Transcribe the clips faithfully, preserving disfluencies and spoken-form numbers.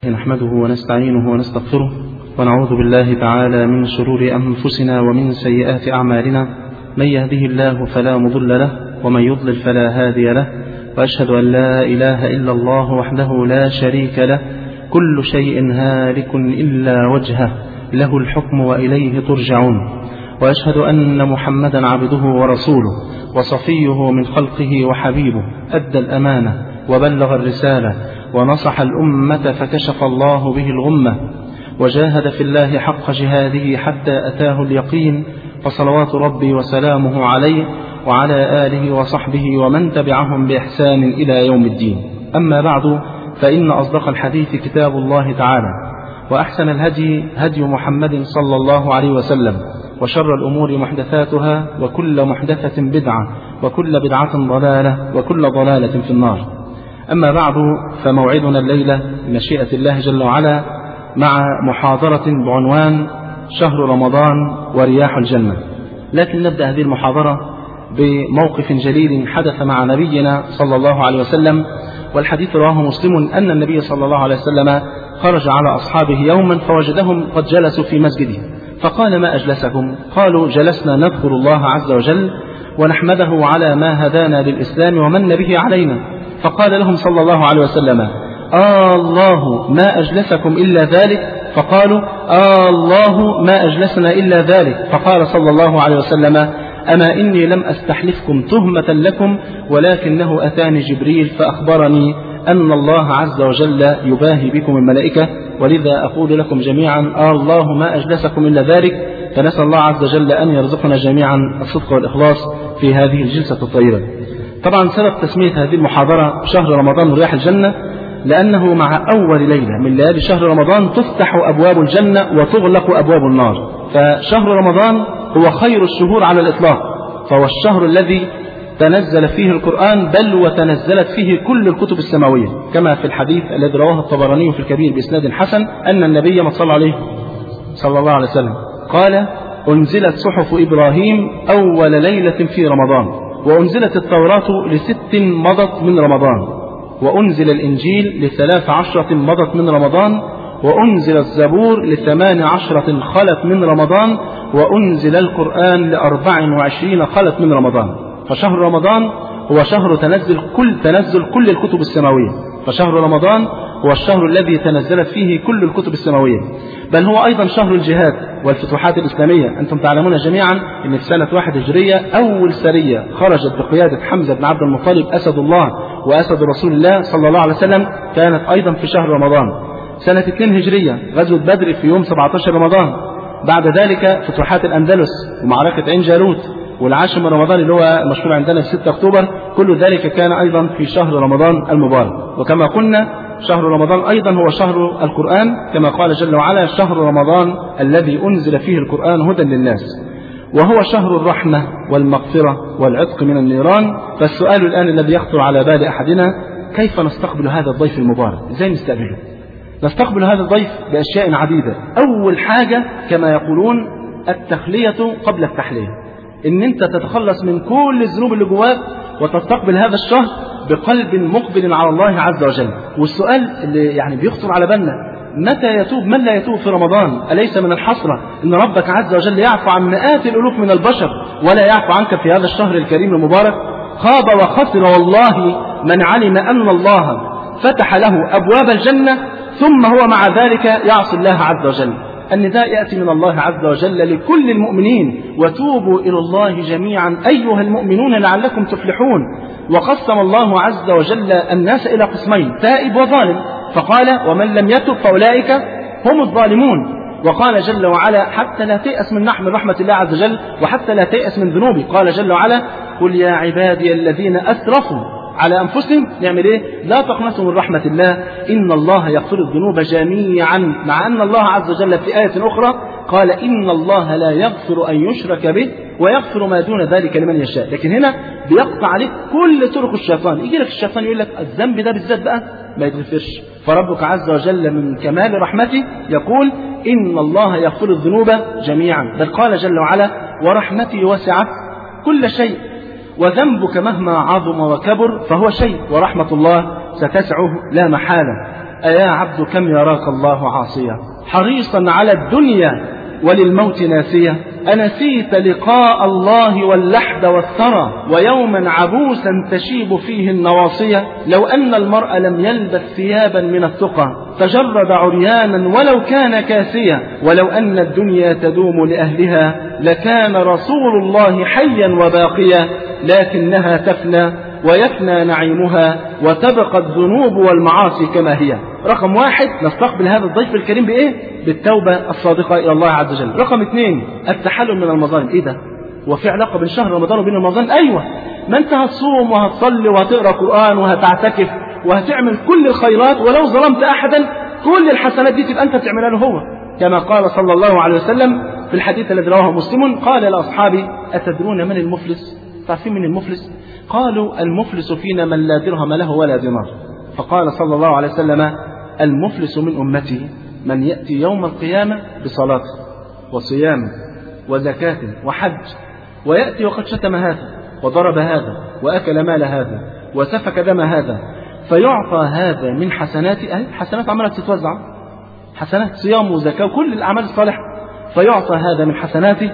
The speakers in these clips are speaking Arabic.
نحمده ونستعينه ونستغفره ونعوذ بالله تعالى من شرور أنفسنا ومن سيئات أعمالنا، من يهده الله فلا مضل له ومن يضلل فلا هادي له، وأشهد أن لا إله إلا الله وحده لا شريك له، كل شيء هالك إلا وجهه، له الحكم وإليه ترجعون. وأشهد أن محمدا عبده ورسوله وصفيه من خلقه وحبيبه، أدى الأمانة وبلغ الرسالة ونصح الأمة فكشف الله به الغمة، وجاهد في الله حق جهاده حتى أتاه اليقين، فصلوات ربي وسلامه عليه وعلى آله وصحبه ومن تبعهم بإحسان إلى يوم الدين. أما بعد، فإن أصدق الحديث كتاب الله تعالى، وأحسن الهدي هدي محمد صلى الله عليه وسلم، وشر الأمور محدثاتها، وكل محدثة بدعة، وكل بدعة ضلالة، وكل ضلالة في النار. أما بعد، فموعدنا الليلة بمشيئة الله جل وعلا مع محاضرة بعنوان شهر رمضان ورياح الجنة. لكن نبدأ هذه المحاضرة بموقف جليل حدث مع نبينا صلى الله عليه وسلم، والحديث رواه مسلم أن النبي صلى الله عليه وسلم خرج على أصحابه يوما فوجدهم قد جلسوا في مسجده، فقال: ما أجلسكم؟ قالوا: جلسنا نذكر الله عز وجل ونحمده على ما هدانا للإسلام ومن به علينا. فقال لهم صلى الله عليه وسلم: آه الله ما أجلسكم إلا ذلك؟ فقالوا: آه الله ما أجلسنا إلا ذلك. فقال صلى الله عليه وسلم: أما إني لم أستحلفكم تهمة لكم، ولكنه أتاني جبريل فأخبرني أن الله عز وجل يباهي بكم الملائكة، ولذا أقول لكم جميعا: آه الله ما أجلسكم إلا ذلك. فنسأل الله عز وجل أن يرزقنا جميعا الصدق والإخلاص في هذه الجلسة الطيبة. طبعا سبب تسمية هذه المحاضرة شهر رمضان ورياح الجنة لأنه مع أول ليلة من ليالي شهر رمضان تفتح أبواب الجنة وتغلق أبواب النار. فشهر رمضان هو خير الشهور على الإطلاق، فهو الشهر الذي تنزل فيه القرآن، بل وتنزلت فيه كل الكتب السماوية، كما في الحديث الذي رواه الطبراني في الكبير بإسناد حسن أن النبي صلى عليه صلى الله عليه وسلم قال: أنزلت صحف إبراهيم أول ليلة في رمضان، وأنزلت التوراة لست مضت من رمضان، وأنزل الإنجيل لثلاث عشرة مضت من رمضان، وأنزل الزبور لثمان عشرة خلت من رمضان، وأنزل القرآن لأربع وعشرين خلت من رمضان. فشهر رمضان هو شهر تنزل كل تنزل كل الكتب السماوية، فشهر رمضان هو الشهر الذي تنزلت فيه كل الكتب السماوية، بل هو أيضا شهر الجهاد والفتوحات الإسلامية. أنتم تعلمون جميعا أن في سنة واحد هجرية أول سرية خرجت بقيادة حمزة بن عبد المطلب أسد الله وأسد رسول الله صلى الله عليه وسلم كانت أيضا في شهر رمضان. سنة اثنين هجرية غزوة بدر في يوم سبعة عشر رمضان. بعد ذلك فتوحات الأندلس ومعركة عين جالوت، والعاشر من رمضان اللي هو مشهور عندنا في ستة أكتوبر، كل ذلك كان أيضا في شهر رمضان المبارك. وكما قلنا شهر رمضان أيضا هو شهر القرآن، كما قال جل وعلا: شهر رمضان الذي أنزل فيه القرآن هدى للناس، وهو شهر الرحمة والمغفرة والعتق من النيران. فالسؤال الآن الذي يخطر على بال أحدنا: كيف نستقبل هذا الضيف المبارك؟ إزاي نستقبله؟ نستقبل هذا الضيف بأشياء عديدة. أول حاجة كما يقولون التخلية قبل التحلية، إن أنت تتخلص من كل الذنوب اللي جواك وتستقبل هذا الشهر بقلب مقبل على الله عز وجل. والسؤال اللي يعني بيخطر على بالنا: متى يتوب من لا يتوب في رمضان؟ أليس من الحسرة إن ربك عز وجل يعفو عن مئات الألوف من البشر ولا يعفو عنك في هذا الشهر الكريم المبارك؟ خاب وخسر والله من علم أن الله فتح له أبواب الجنة ثم هو مع ذلك يعصي الله عز وجل. النداء يأتي من الله عز وجل لكل المؤمنين: وتوبوا إلى الله جميعا أيها المؤمنون لعلكم تفلحون. وقسم الله عز وجل الناس إلى قسمين: تائب وظالم، فقال: ومن لم يتب فأولئك هم الظالمون. وقال جل وعلا: حتى لا تيأس من من رحمة الله عز وجل، وحتى لا تيأس من ذنوبه. قال جل وعلا: قل يا عبادي الذين أسرفوا على أنفسهم نعمل إيه؟ لا تقنطوا من رحمة الله إن الله يغفر الذنوب جميعا، مع أن الله عز وجل في آية أخرى قال: إن الله لا يغفر أن يشرك به ويغفر ما دون ذلك لمن يشاء. لكن هنا بيقطع عليك كل طرق الشيطان. يجي لك الشيطان يقول لك الذنب ده بالذات بقى ما يتغفرش، فربك عز وجل من كمال رحمته يقول: إن الله يغفر الذنوب جميعا. بل قال جل وعلا: ورحمتي وسعت كل شيء، وذنبك مهما عظم وكبر فهو شيء، ورحمة الله ستسعه لا محالة. أيا عبد كم يراك الله عاصيا حريصا على الدنيا وللموت ناسيا أنسيت لقاء الله واللحد والثرى ويوما عبوسا تشيب فيه النواصية لو أن المرء لم يلبس ثيابا من التقى تجرد عريانا ولو كان كاسيا ولو أن الدنيا تدوم لأهلها لكان رسول الله حيا وباقيا لكنها تفنى ويفنى نعيمها وتبقى الذنوب والمعاصي كما هي. رقم واحد نستقبل هذا الضيف الكريم بإيه؟ بالتوبة الصادقة إلى الله عز وجل. رقم اثنين التحلل من المظالم. إيه ده؟ وفي علاقة بين شهر رمضان وبين المظالم؟ أيوة، ما أنت هتصوم وهتصلي وهتقرأ قرآن وهتعتكف وهتعمل كل الخيرات، ولو ظلمت أحدا كل الحسنات دي تبقى أنت بتعملها له هو، كما قال صلى الله عليه وسلم في الحديث الذي رواه مسلم قال لأصحابه أتدرون من المفلس؟ تعرفين من المفلس؟ قالوا المفلس فينا من لا درهم له ولا دينار. فقال صلى الله عليه وسلم المفلس من أمتي من يأتي يوم القيامة بصلاة وصيام وزكاة وحج ويأتي وقد شتم هذا وضرب هذا وأكل مال هذا وسفك دم هذا فيعطى هذا من حسناته. أهي حسنات عملت تتوزع، حسنات صيام وزكاة وكل الأعمال الصالحة، فيعطى هذا من حسناته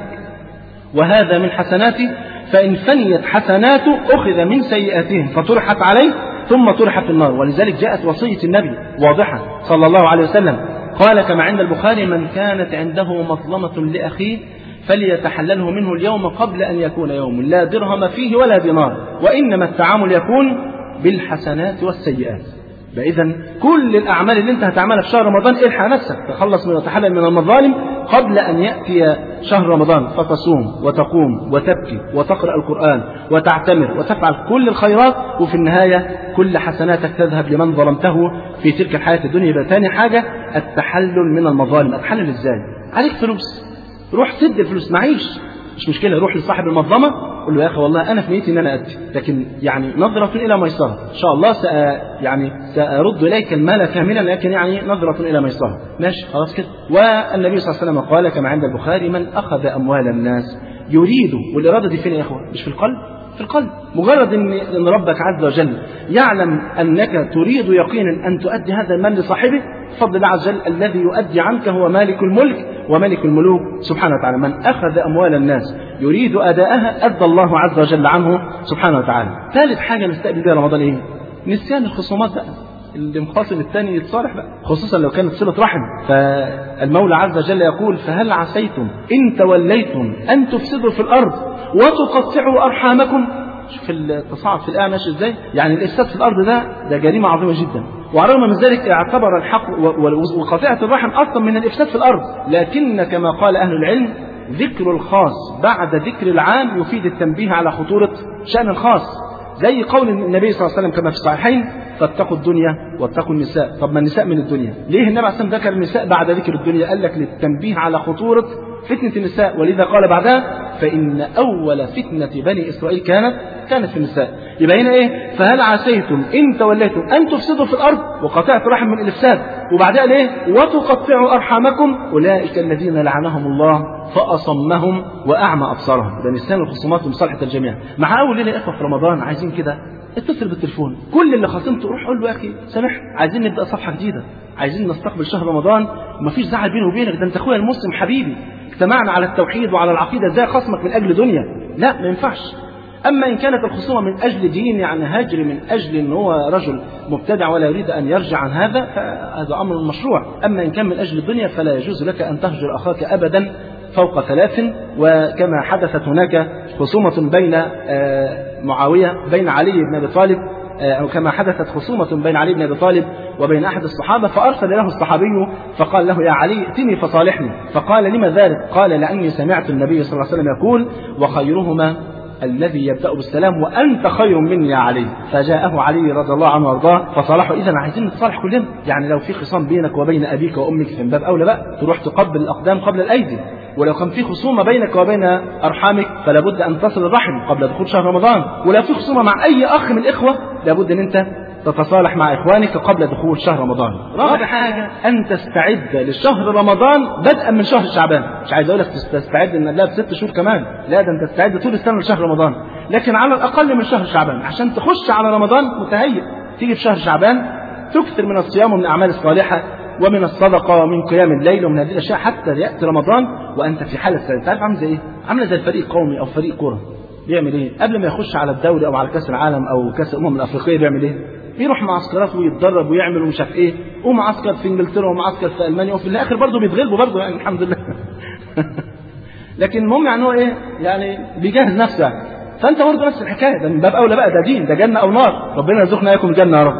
وهذا من حسناته، فإن فنيت حسناته أخذ من سيئاتهم فطرحت عليه ثم طرح في النار. ولذلك جاءت وصية النبي واضحة صلى الله عليه وسلم قال كما عند البخاري من كانت عنده مظلمة لأخيه فليتحلله منه اليوم قبل أن يكون يوم لا درهم فيه ولا دينار، وإنما التعامل يكون بالحسنات والسيئات. فإذا كل الأعمال اللي أنت هتعملها في شهر رمضان الحق نفسك تخلص من وتحلل من المظالم قبل أن يأتي شهر رمضان، فتصوم وتقوم وتبكي وتقرأ القرآن وتعتمر وتفعل كل الخيرات، وفي النهاية كل حسناتك تذهب لمن ظلمته في تلك الحياة الدنيا. يبقى ثاني حاجة التحلل من المظالم. أتحلل إزاي؟ عليك فلوس، روح سد الفلوس، معيش مش مشكلة، روح لصاحب المنظمة قل له يا أخي والله أنا في نيتي إن أنا أدي، لكن يعني نظرة إلى ميسرة إن شاء الله سأ يعني سأرد إليك المال كاملا، لكن يعني نظرة إلى ميسرة. ماشي خلاص كده. والنبي صلى الله عليه وسلم قال كما عند البخاري من أخذ أموال الناس يريد، والإرادة دي فين يا إخوة؟ مش في القلب، في القلب. مجرد إن إن ربك عز وجل يعلم أنك تريد يقينا أن تؤدي هذا المال لصاحبه، بفضل الله عز وجل الذي يؤدي عنك هو مالك الملك وملك الملوك سبحانه وتعالى. من أخذ أموال الناس يريد أداءها أدى الله عز وجل عنه سبحانه وتعالى. ثالث حاجة نستقبل بها رمضان إيه؟ نسيان الخصومات بقى، اللي مخاصم الثاني يتصالح بقى، خصوصا لو كانت صلة رحم. فالمولى عز وجل يقول فهل عسيتم إن توليتم أن تفسدوا في الأرض وتقطعوا أرحامكم. شوف التصاعد في الآية ماشي إزاي؟ يعني الإفساد في الأرض ده ده جريمة عظيمة جدا، وعلى الرغم من ذلك اعتبر الحق وقطيعة الرحم أصلا من الإفساد في الأرض. لكن كما قال أهل العلم ذكر الخاص بعد ذكر العام يفيد التنبيه على خطورة شأن الخاص، زي قول النبي صلى الله عليه وسلم كما في الصحيحين فاتقوا الدنيا واتقوا النساء. طب ما النساء من الدنيا، ليه النبي عليه الصلاة والسلام ذكر النساء بعد ذكر الدنيا؟ قال لك للتنبيه على خطورة فتنة النساء، ولذا قال بعدها فإن أول فتنة بني إسرائيل كانت كانت في النساء. يبقى هنا إيه؟ فهل عسيتم إن توليتم أن تفسدوا في الأرض وقطعت رحم من الإفساد، وبعدها ليه؟ وتقطعوا أرحامكم أولئك الذين لعنهم الله فأصمهم وأعمى أبصارهم. ده نسيان الخصومات ومصالحة الجميع. مع أول ليلة إخوة في رمضان عايزين كده اتصل بالتليفون، كل اللي خاصمته روح قول له يا أخي سامح عايزين نبدأ صفحة جديدة، عايزين نستقبل شهر رمضان ومفيش زعل بيني وبينك، ده أنت أخويا المسلم حبيبي، اجتمعنا على التوحيد وعلى العقيدة، ازاي خصمك من أجل دنيا؟ لا ما ينفعش. أما إن كانت الخصومة من أجل دين، يعني هجر من أجل أن هو رجل مبتدع ولا يريد أن يرجع عن هذا، فهذا أمر مشروع. أما إن كان من أجل الدنيا فلا يجوز لك أن تهجر أخاك أبدا فوق ثلاث. وكما حدثت هناك خصومة بين معاوية بين علي بن أبي طالب، أو كما حدثت خصومة بين علي بن أبي طالب وبين أحد الصحابة، فأرسل له الصحابي فقال له يا علي ائتني فصالحني، فقال لما ذلك؟ قال لأني سمعت النبي صلى الله عليه وسلم يقول وخيرهما الذي يبدأ بالسلام وأنت خير مني يا علي. فجاءه علي رضي الله عنه وارضاه فصالحه. إذا عايزين نتصالح كلنا، يعني لو في خصام بينك وبين أبيك وأمك في باب أولى بقى تروح تقبل الأقدام قبل الأيدي، ولو كان في خصومة بينك وبين أرحامك فلا بد أن تصل الرحم قبل دخول شهر رمضان، ولو في خصومة مع أي أخ من الإخوة لابد أن أنت تتصالح مع إخوانك قبل دخول شهر رمضان. رابع حاجة أن تستعد لشهر رمضان بدءا من شهر شعبان. مش عايز أقول لك تستعد إن لا بست شهور كمان، لا ده أنت تستعد طول السنة لشهر رمضان، لكن على الأقل من شهر شعبان عشان تخش على رمضان متهيئ. تيجي في شهر شعبان فتكثر من الصيام ومن الأعمال الصالحة ومن الصدقة ومن قيام الليل ومن هذه الأشياء حتى يأتي رمضان وأنت في حالة سعادة. تعرف عامل زي إيه؟ عاملة زي الفريق قومي أو فريق كرة بيعمل إيه؟ قبل ما يخش على الدوري أو على كأس العالم أو كأس الأمم الأفريقية بيعمل إيه؟ بيروح معسكرات ويتدرب ويعمل ومش عارف إيه، ومعسكر في إنجلترا ومعسكر في ألمانيا، وفي الآخر برضه بيتغلبوا برضه يعني الحمد لله. لكن المهم يعني هو إيه؟ يعني بيجهز نفسه يعني. فأنت برضه نفس الحكاية، ده من باب أولى بقى، ده دين، ده جنة أو نار، ربنا يرزقنا إياكم الجنة يا رب.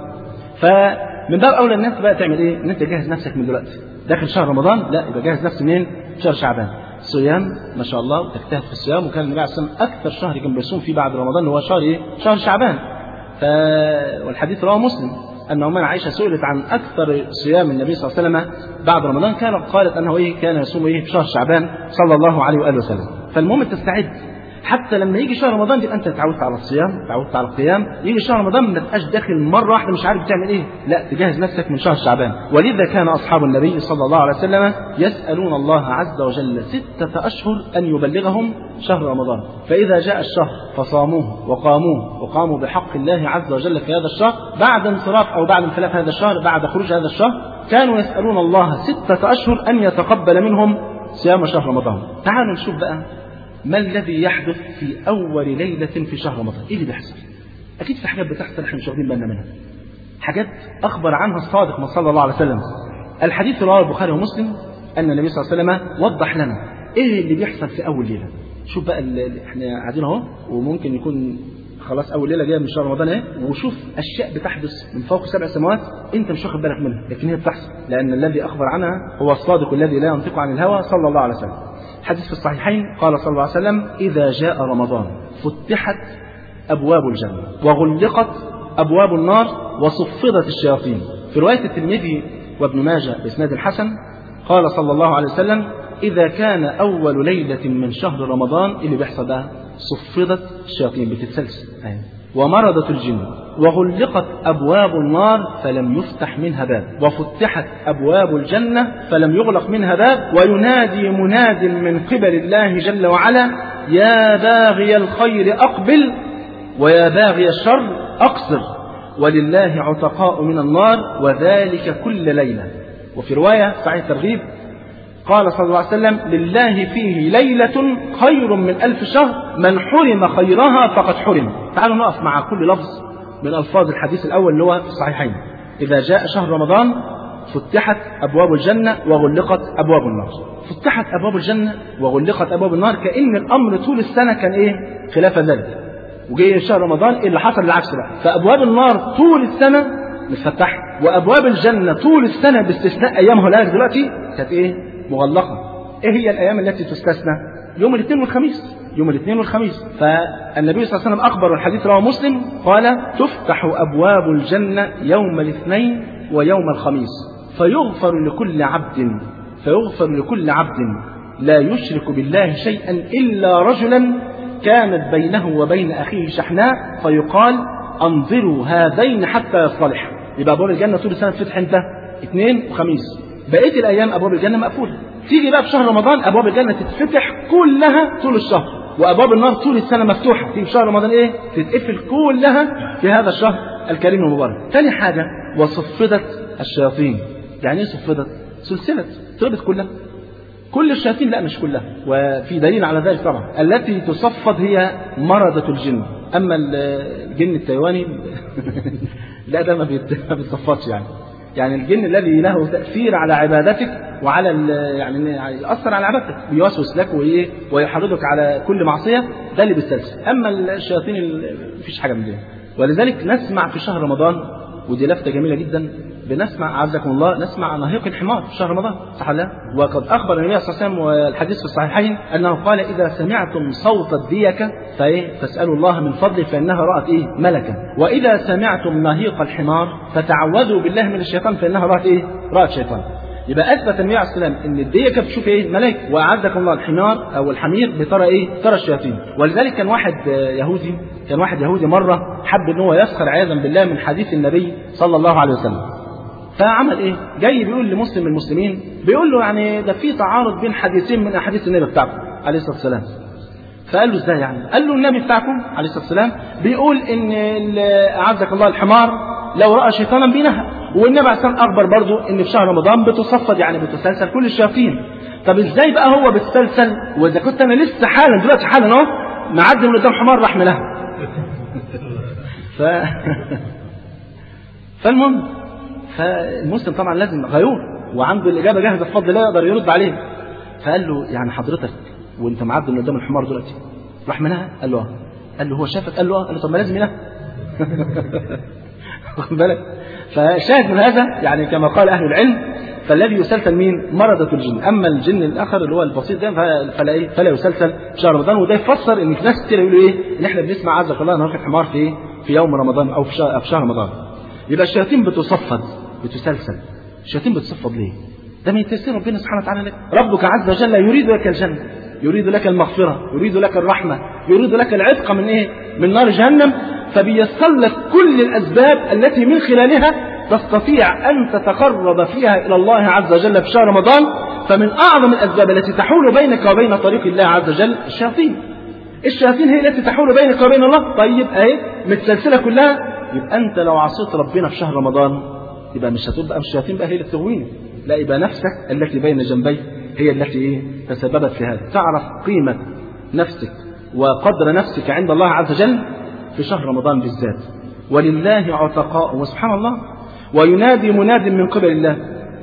فمن باب أولى الناس بقى تعمل إيه؟ إن أنت تجهز نفسك من دلوقتي. داخل شهر رمضان، لا يبقى جهز نفسك منين؟ شهر شعبان. صيام ما شاء الله وتجتهد في الصيام، وكان النبي عليه الصلاة والسلام أكثر شهر كان بيصوم فيه بعد رمضان هو شهر إيه؟ شهر شعبان. ف... والحديث رواه مسلم أن أمنا عائشة سئلت عن أكثر صيام النبي صلى الله عليه وسلم بعد رمضان، كان قالت أنه إيه؟ كان يصوم إيه؟ في شهر شعبان صلى الله عليه وآله وسلم. فالمهم تستعد حتى لما يجي شهر رمضان تبقى انت اتعودت على الصيام، اتعودت على القيام. يجي شهر رمضان ما تبقاش داخل مره واحده مش عارف تعمل ايه، لا تجهز نفسك من شهر شعبان. ولذا كان اصحاب النبي صلى الله عليه وسلم يسالون الله عز وجل سته اشهر ان يبلغهم شهر رمضان، فاذا جاء الشهر فصاموه وقاموه وقاموا بحق الله عز وجل في هذا الشهر بعد انصراف او بعد انفلاف هذا الشهر، بعد خروج هذا الشهر، كانوا يسالون الله سته اشهر ان يتقبل منهم صيام شهر رمضان. تعالوا نشوف بقى ما الذي يحدث في أول ليلة في شهر رمضان. إيه اللي بيحصل؟ أكيد في حاجات بتحصل إحنا مش واخدين بالنا منها، حاجات أخبر عنها الصادق صلى الله عليه وسلم. الحديث رواه البخاري ومسلم أن النبي صلى الله عليه وسلم وضح لنا إيه اللي بيحصل في أول ليلة. شوف بقى اللي إحنا قاعدين أهو، وممكن يكون خلاص أول ليلة جاية من شهر رمضان إيه، وشوف أشياء بتحدث من فوق سبع سماوات أنت مش واخد بالك منها، لكن هي بتحصل لأن الذي أخبر عنها هو الصادق الذي لا ينطق عن الهوى صلى الله عليه وسلم. حديث في الصحيحين قال صلى الله عليه وسلم: إذا جاء رمضان فتحت أبواب الجنة وغلقت أبواب النار وصفدت الشياطين. في رواية الترمذي وابن ماجه بإسناد الحسن قال صلى الله عليه وسلم: إذا كان أول ليلة من شهر رمضان اللي بيحصل ده صفدت الشياطين بتتسلسل ومرضت الجن وغلقت أبواب النار فلم يفتح منها باب وفتحت أبواب الجنة فلم يغلق منها باب وينادي مناد من قبل الله جل وعلا: يا باغي الخير أقبل ويا باغي الشر أقصر، ولله عتقاء من النار وذلك كل ليلة. وفي رواية صحيح الترغيب قال صلى الله عليه وسلم: لله فيه ليلة خير من ألف شهر، من حرم خيرها فقد حرم. تعالوا نقف مع كل لفظ من ألفاظ الحديث الأول اللي هو في الصحيحين: إذا جاء شهر رمضان فتحت أبواب الجنة وغلقت أبواب النار. فتحت أبواب الجنة وغلقت أبواب النار، كأن الأمر طول السنة كان إيه خلاف ذلك، وجاي شهر رمضان إيه اللي حصل؟ العكس بقى. فأبواب النار طول السنة مفتحة، وأبواب الجنة طول السنة باستثناء أيامها الآن دلوقتي كانت إيه مغلقة. إيه هي الأيام التي تستثنى؟ يوم الاثنين والخميس، يوم الاثنين والخميس. فالنبي صلى الله عليه وسلم أخبر، والحديث رواه مسلم قال: تفتح أبواب الجنة يوم الاثنين ويوم الخميس فيغفر لكل عبد فيغفر لكل عبد لا يشرك بالله شيئا إلا رجلا كانت بينه وبين أخيه شحناء، فيقال: أنظروا هذين حتى يصطلح. يبقى أبواب الجنة طول السنة تفتح امتى؟ اثنين وخميس. بقية الأيام أبواب الجنة مقفولة. تيجي بقى في شهر رمضان أبواب الجنة تتفتح كلها طول الشهر، وأبواب النار طول السنة مفتوحة. تيجي في شهر رمضان إيه؟ تتقفل كلها في هذا الشهر الكريم المبارك. ثاني حاجة: وصفدت الشياطين. يعني إيه صفدت؟ سلسلة طلبت كلها، كل الشياطين؟ لا مش كلها، وفي دليل على ذلك طبعا. التي تصفد هي مرضة الجن، أما الجن التايواني لا ده ما بيتصفدش يعني. يعني الجن الذي له تأثير على عبادتك وعلى يعني يأثر على عبادتك، بيوسوس لك وإيه ويحرضك على كل معصية، ده اللي بيستلزم. أما الشياطين مفيش حاجة من دي. ولذلك نسمع في شهر رمضان، ودي لفتة جميلة جدا، بنسمع عزكم الله نسمع نهيق الحمار في شهر رمضان، صح لا؟ وقد أخبر النبي صلى الله عليه وسلم والحديث في الصحيحين أنه قال: إذا سمعتم صوت الديكة فإيه فاسألوا الله من فضله فإنها رأت إيه ملكا، وإذا سمعتم نهيق الحمار فتعوذوا بالله من الشيطان فإنها رأت إيه رأت شيطان. يبقى أثبت النبي عليه السلام إن الديكة بتشوف إيه ملائكة، وأعزكم الله الحمار أو الحمير بترى إيه ترى الشياطين. ولذلك كان واحد يهودي كان واحد يهودي مرة حب إن هو يسخر عياذا بالله من حديث النبي صلى الله عليه وسلم. فعمل إيه؟ جاي بيقول لمسلم من المسلمين، بيقول له يعني ده في تعارض بين حديثين من أحاديث النبي بتاعكم عليه الصلاة والسلام. فقال له إزاي يعني؟ قال له النبي بتاعكم عليه الصلاة والسلام بيقول إن أعزك الله الحمار لو رأى شيطانا بينهى. والنبي عليه الصلاة والسلام أخبر برضو إن في شهر رمضان بتصفد يعني بتسلسل كل الشياطين. طب إزاي بقى هو بتسلسل وإذا كنت أنا لسه حالا دلوقتي حالا أهو معدي من قدام حمار راح منها. ف... فالمهم فالمسلم طبعا لازم غيور وعنده الإجابة جاهزة بفضل الله يقدر يرد عليه. فقال له يعني حضرتك وانت معدي من قدام الحمار دلوقتي راح منها؟ قال له قال له هو شافك؟ قال له قال له طب ما لازم منها. واخد بالك؟ فشاهد من هذا يعني كما قال أهل العلم فالذي يسلسل مين؟ مرضة الجن. أما الجن الآخر اللي هو البسيط ده فلا إيه؟ فلا يسلسل في شهر رمضان. وده يفسر إن في ناس كتير يقولوا إيه؟ إن إحنا بنسمع عز وجل نروح الحمار في إيه؟ في يوم رمضان أو في شهر, في شهر رمضان. يبقى الشياطين بتصفد بتسلسل. الشياطين بتصفد ليه؟ ده من تيسير ربنا سبحانه وتعالى لك. ربك عز وجل يريد لك الجنة، يريد لك المغفرة، يريد لك الرحمة، يريد لك العتق من إيه؟ من نار جهنم. فبيسر لك كل الأسباب التي من خلالها تستطيع أن تتقرب فيها إلى الله عز وجل في شهر رمضان. فمن أعظم الأسباب التي تحول بينك وبين طريق الله عز وجل الشياطين. الشياطين هي التي تحول بينك وبين الله. طيب أهي متسلسلة كلها. يبقى أنت لو عصيت ربنا في شهر رمضان يبقى مش هتقول بقى الشياطين بقى هي اللي تغويني، لا، يبقى نفسك التي بين جنبيك هي التي إيه؟ تسببت في هذا. تعرف قيمة نفسك وقدر نفسك عند الله عز وجل في شهر رمضان بالذات. ولله عتقاء وسبحان الله. وينادي مناد من قبل الله.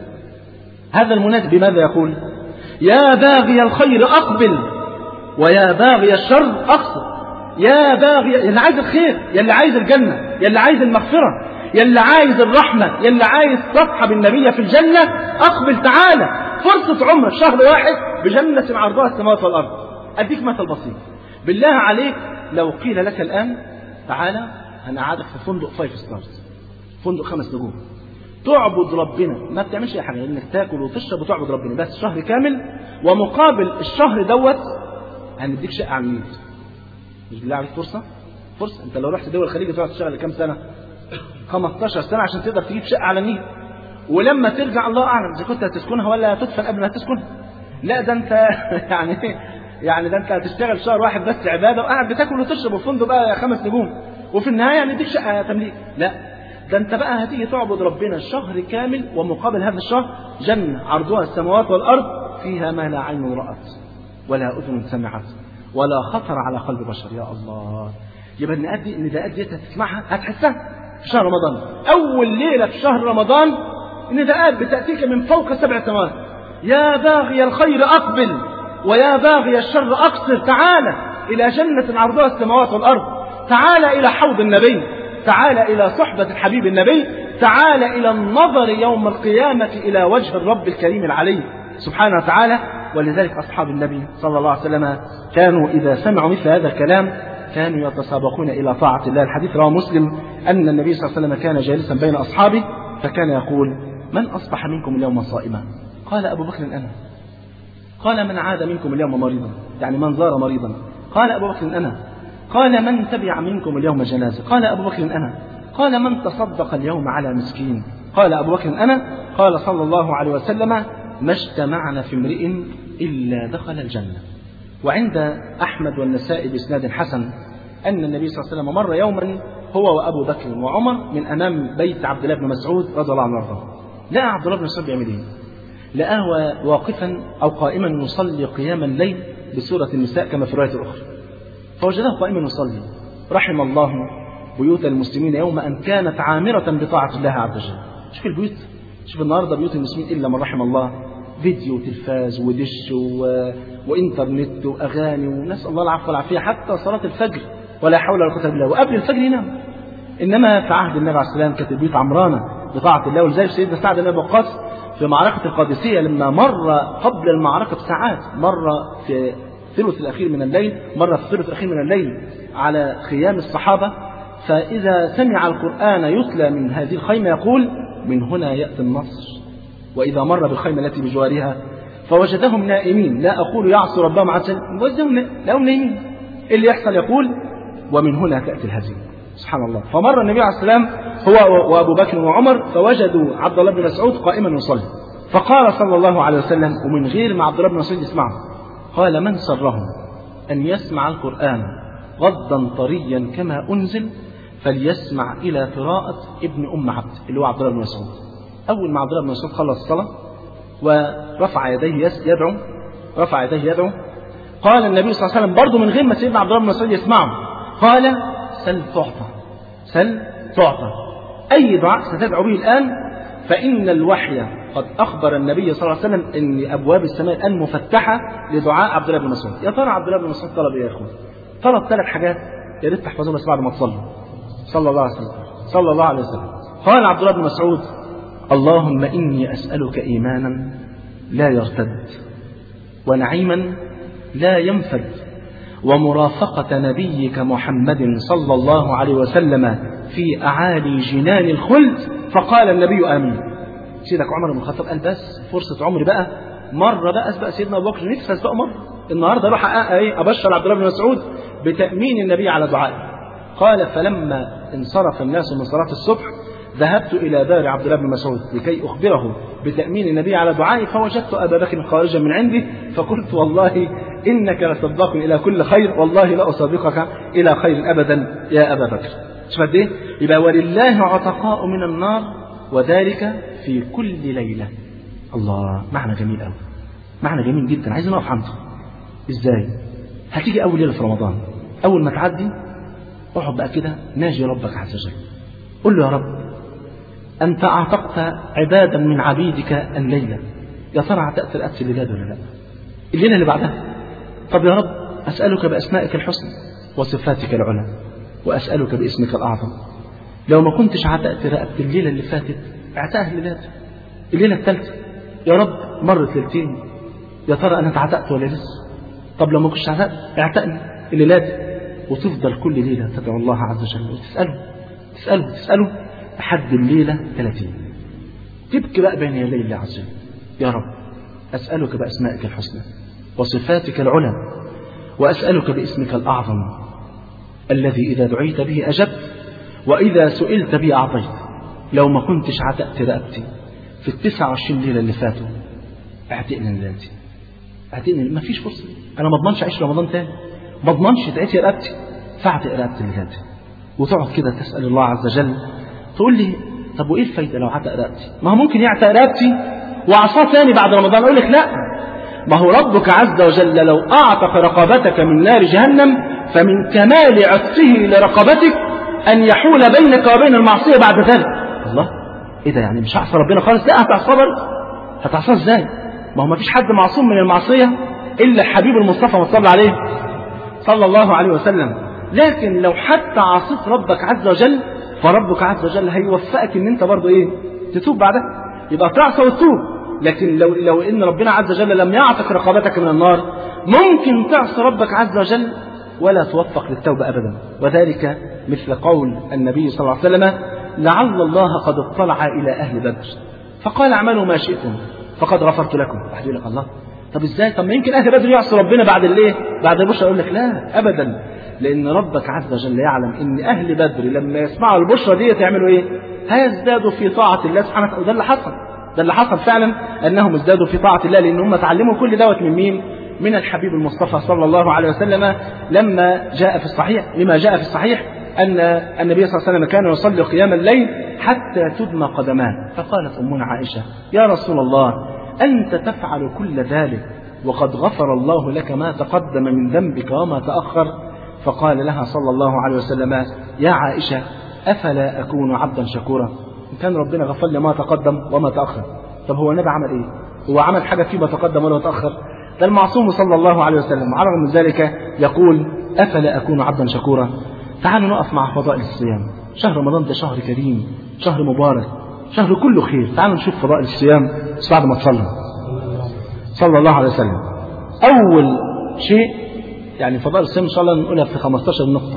هذا المنادي بماذا يقول؟ يا باغي الخير أقبل ويا باغي الشر أقصر. يا باغي يا اللي عايز الخير، يا اللي عايز الجنة، يا اللي عايز المغفرة، يا اللي عايز الرحمة، يا اللي عايز تصحب النبي في الجنة، أقبل تعالى. فرصة عمر شهر واحد بجنة عرضها السماوات والأرض. أديك مثل بسيط. بالله عليك لو قيل لك الآن تعالى أنا قاعدك في فندق فايف ستارز، فندق خمس نجوم، تعبد ربنا، ما بتعملش اي حاجه انك تاكل وتشرب وتعبد ربنا بس شهر كامل، ومقابل الشهر دوت هنديك شقه على النيل. مش بالله عليك فرصه؟ فرصه. انت لو رحت دول الخليج تقعد تشتغل كام سنه؟ خمستاشر سنه عشان تقدر تجيب شقه على النيل. ولما ترجع الله اعلم اذا كنت هتسكنها ولا هتدفن قبل ما تسكنها. لا ده انت يعني يعني ده انت هتشتغل شهر واحد بس عباده وقاعد بتاكل وتشرب وفندق بقى خمس نجوم، وفي النهايه هنديك شقه تمليك. لا، ده انت بقى هتيجي تعبد ربنا الشهر كامل، ومقابل هذا الشهر جنة عرضها السماوات والأرض فيها ما لا عين رأت ولا أذن سمعت ولا خطر على قلب بشر. يا الله. يبقى النداءات دي النداءات دي هتسمعها هتحسها في شهر رمضان. أول ليلة في شهر رمضان النداءات بتأتيك من فوق سبع سماوات. يا باغي الخير أقبل ويا باغي الشر أقصر. تعالى إلى جنة عرضها السماوات والأرض، تعالى إلى حوض النبي، تعال إلى صحبة الحبيب النبي، تعال إلى النظر يوم القيامة إلى وجه الرب الكريم العلي سبحانه وتعالى. ولذلك أصحاب النبي صلى الله عليه وسلم كانوا إذا سمعوا مثل هذا الكلام كانوا يتسابقون إلى طاعة الله. الحديث رواه مسلم أن النبي صلى الله عليه وسلم كان جالسا بين أصحابه فكان يقول: من أصبح منكم اليوم صائما؟ قال أبو بكر أنا. قال: من عاد منكم اليوم مريضا؟ يعني من زار مريضا؟ قال أبو بكر أنا. قال: من تبع منكم اليوم جنازة؟ قال أبو بكر أنا. قال: من تصدق اليوم على مسكين؟ قال أبو بكر أنا. قال صلى الله عليه وسلم: ما اجتمعنا في امرئ إلا دخل الجنة. وعند أحمد والنسائي بإسناد حسن أن النبي صلى الله عليه وسلم مر يوما هو وأبو بكر وعمر من أمام بيت عبد الله بن مسعود رضي الله عنه وارضاه. لقى عبد الله بن مسعود بيعمل إيه؟ لقاه واقفا أو قائما يصلي قيام الليل بسورة النساء كما في الرواية الأخرى، فوجده قائما يصلي. رحم الله بيوت المسلمين يوم أن كانت عامرة بطاعة الله عز وجل. شوف البيوت، شوف النهارده بيوت المسلمين إلا من رحم الله، فيديو وتلفاز ودش و... وإنترنت وأغاني، ونسأل الله العفو والعافية حتى صلاة الفجر ولا حول ولا قوة إلا بالله، وقبل الفجر ينام. إنما في عهد النبي عليه السلام كانت البيوت عمرانة بطاعة الله. ولذلك سيدنا سعد بن أبي وقاص في معركة القادسية لما مر قبل المعركة بساعات، مر في الثلث الأخير من الليل، مر في الثلث الأخير من الليل على خيام الصحابة، فإذا سمع القرآن يتلى من هذه الخيمة يقول: من هنا يأتي النصر. وإذا مر بالخيمة التي بجوارها فوجدهم نائمين، لا أقول يعصوا ربهم عسى، وجدهم لهم نائمين. اللي يحصل يقول: ومن هنا تأتي الهزيمة. سبحان الله. فمر النبي عليه السلام هو وأبو بكر وعمر فوجدوا عبد الله بن مسعود قائما يصلي، فقال صلى الله عليه وسلم ومن غير ما عبد الله بن مسعود يسمعه، قال: من سرهم أن يسمع القرآن غضا طريا كما أنزل فليسمع إلى قراءة ابن أم عبد اللي هو عبد الله بن مسعود. أول ما عبد الله بن مسعود خلص الصلاة ورفع يديه يدعو رفع يديه يدعو قال النبي صلى الله عليه وسلم برضه من غير ما سيدنا عبد الله بن مسعود يسمعه، قال سل تعطى، سل تعطى، أي دعاء ستدعو به الآن فإن الوحي قد أخبر النبي صلى الله عليه وسلم أن أبواب السماء الآن مفتحة لدعاء عبد الله بن مسعود. يا ترى عبد الله بن مسعود طلب إيه يا أخوان؟ طلب ثلاث حاجات يا ريت تحفظوها بس بعد ما تصلوا صلى الله عليه وسلم صلى الله عليه وسلم. قال عبد الله بن مسعود: اللهم إني أسألك إيمانا لا يرتد، ونعيما لا ينفد، ومرافقة نبيك محمد صلى الله عليه وسلم في أعالي جنان الخلد. فقال النبي آمين. سيدك عمر بن الخطاب قال بس فرصة عمري بقى مرة بقى أسبق سيدنا أبو بكر، نفسي أسبق مرة النهاردة أروح أبشر عبد الله بن مسعود بتأمين النبي على دعائه. قال: فلما انصرف الناس من صلاة الصبح ذهبت إلى دار عبد الله بن مسعود لكي أخبره بتأمين النبي على دعائي، فوجدت أبا بكر خارجا من عندي، فقلت: والله إنك لسباق إلى كل خير، والله لا أسابقك إلى خير أبدا يا أبا بكر. شوف قد إيه؟ يبقى ولله عتقاء من النار وذلك في كل ليلة. الله، معنى جميل قوي، معنى جميل جدا، عايزين نقف عنده. إزاي؟ هتيجي أول ليلة في رمضان، أول ما تعدي اقعد بقى كده ناجي ربك عز وجل، قل له: يا رب أنت أعتقت عبادا من عبيدك الليلة، يا ترى اعتقت رقبت الليلة ولا لا؟ الليلة اللي بعدها. طب يا رب أسألك بأسمائك الحسنى وصفاتك العلى، وأسألك باسمك الأعظم، لو ما كنتش عتقت رقبت الليلة اللي فاتت اعتقها الليلة الليلة الثالثة. يا رب مرت ليلتين، يا ترى أنا اتعتقت ولا لسه؟ طب لو ما كنتش عتقت اعتقني الليلات. وتفضل كل ليلة تدعو الله عز وجل وتسأله تسأله تسأله لحد الليلة ثلاثين. تبكي بقى بين يدي الله عز وجل: يا رب أسألك بأسمائك الحسنى وصفاتك العلى، وأسألك باسمك الأعظم الذي إذا دعيت به أجبت، وإذا سئلت به أعطيت. لو ما كنتش عتقت رقبتي في التسعة وعشرين ليلة اللي فاتوا اعتقني ليلتي، اعتقني، ما فيش فرصة، أنا ما اضمنش أعيش رمضان تاني، ما اضمنش تعيش رقبتي، فاعتق رقبتي ليلتي. وتقعد كده تسأل الله عز وجل. تقول لي: طب وإيه الفايدة لو عتق رقبتي؟ ما هو ممكن يعتق رقبتي وعصاه ثاني بعد رمضان. أقول لك لا، ما هو ربك عز وجل لو أعتق رقبتك من نار جهنم فمن كمال عتقه لرقبتك أن يحول بينك وبين المعصية بعد ذلك. الله، إيه ده؟ يعني مش هعصى ربنا خالص؟ لا، هتعصاه برضه. هتعصاه إزاي؟ ما هو ما فيش حد معصوم من المعصية إلا الحبيب المصطفى صلى عليه صلى الله عليه وسلم. لكن لو حتى عصيت ربك عز وجل فربك عز وجل هيوفقك ان انت برضه ايه؟ تتوب بعدها، يبقى تعصى وتتوب. لكن لو لو ان ربنا عز وجل لم يعتق رقبتك من النار ممكن تعصى ربك عز وجل ولا توفق للتوبة ابدا. وذلك مثل قول النبي صلى الله عليه وسلم: لعل الله قد اطلع الى اهل بدر فقال: اعملوا ما شئتم فقد غفرت لكم. واحد يقول لك: الله، طب ازاي؟ طب ما يمكن اهل بدر يعصوا ربنا بعد الايه؟ بعد البشرى. اقول لك: لا ابدا، لان ربك عز وجل يعلم ان اهل بدر لما يسمعوا البشرى دي يعملوا ايه؟ هيزدادوا في طاعه الله سبحانه وتعالى. وده اللي حصل، ده اللي حصل فعلا، انهم ازدادوا في طاعه الله لان هم تعلموا كل دوت من مين؟ من الحبيب المصطفى صلى الله عليه وسلم. لما جاء في الصحيح لما جاء في الصحيح ان النبي صلى الله عليه وسلم كان يصلي قيام الليل حتى تدمى قدماه، فقالت امنا عائشه: يا رسول الله، انت تفعل كل ذلك وقد غفر الله لك ما تقدم من ذنبك وما تأخر؟ فقال لها صلى الله عليه وسلم: يا عائشة، أفلا أكون عبدا شكورا؟ كان ربنا غفر لي ما تقدم وما تأخر. طب هو النبي عمل إيه؟ هو عمل حاجة فيما تقدم ولا تأخر؟ ده المعصوم صلى الله عليه وسلم، على رغم ذلك يقول: أفلا أكون عبدا شكورا؟ تعالوا نقف مع فضائل الصيام. شهر رمضان ده شهر كريم، شهر مبارك، شهر كله خير. تعالوا نشوف فضائل الصيام بس بعد ما تصلي صلى الله عليه وسلم. أول شيء يعني فضائل الصيام إن شاء الله نقولها في خمستاشر نقطة.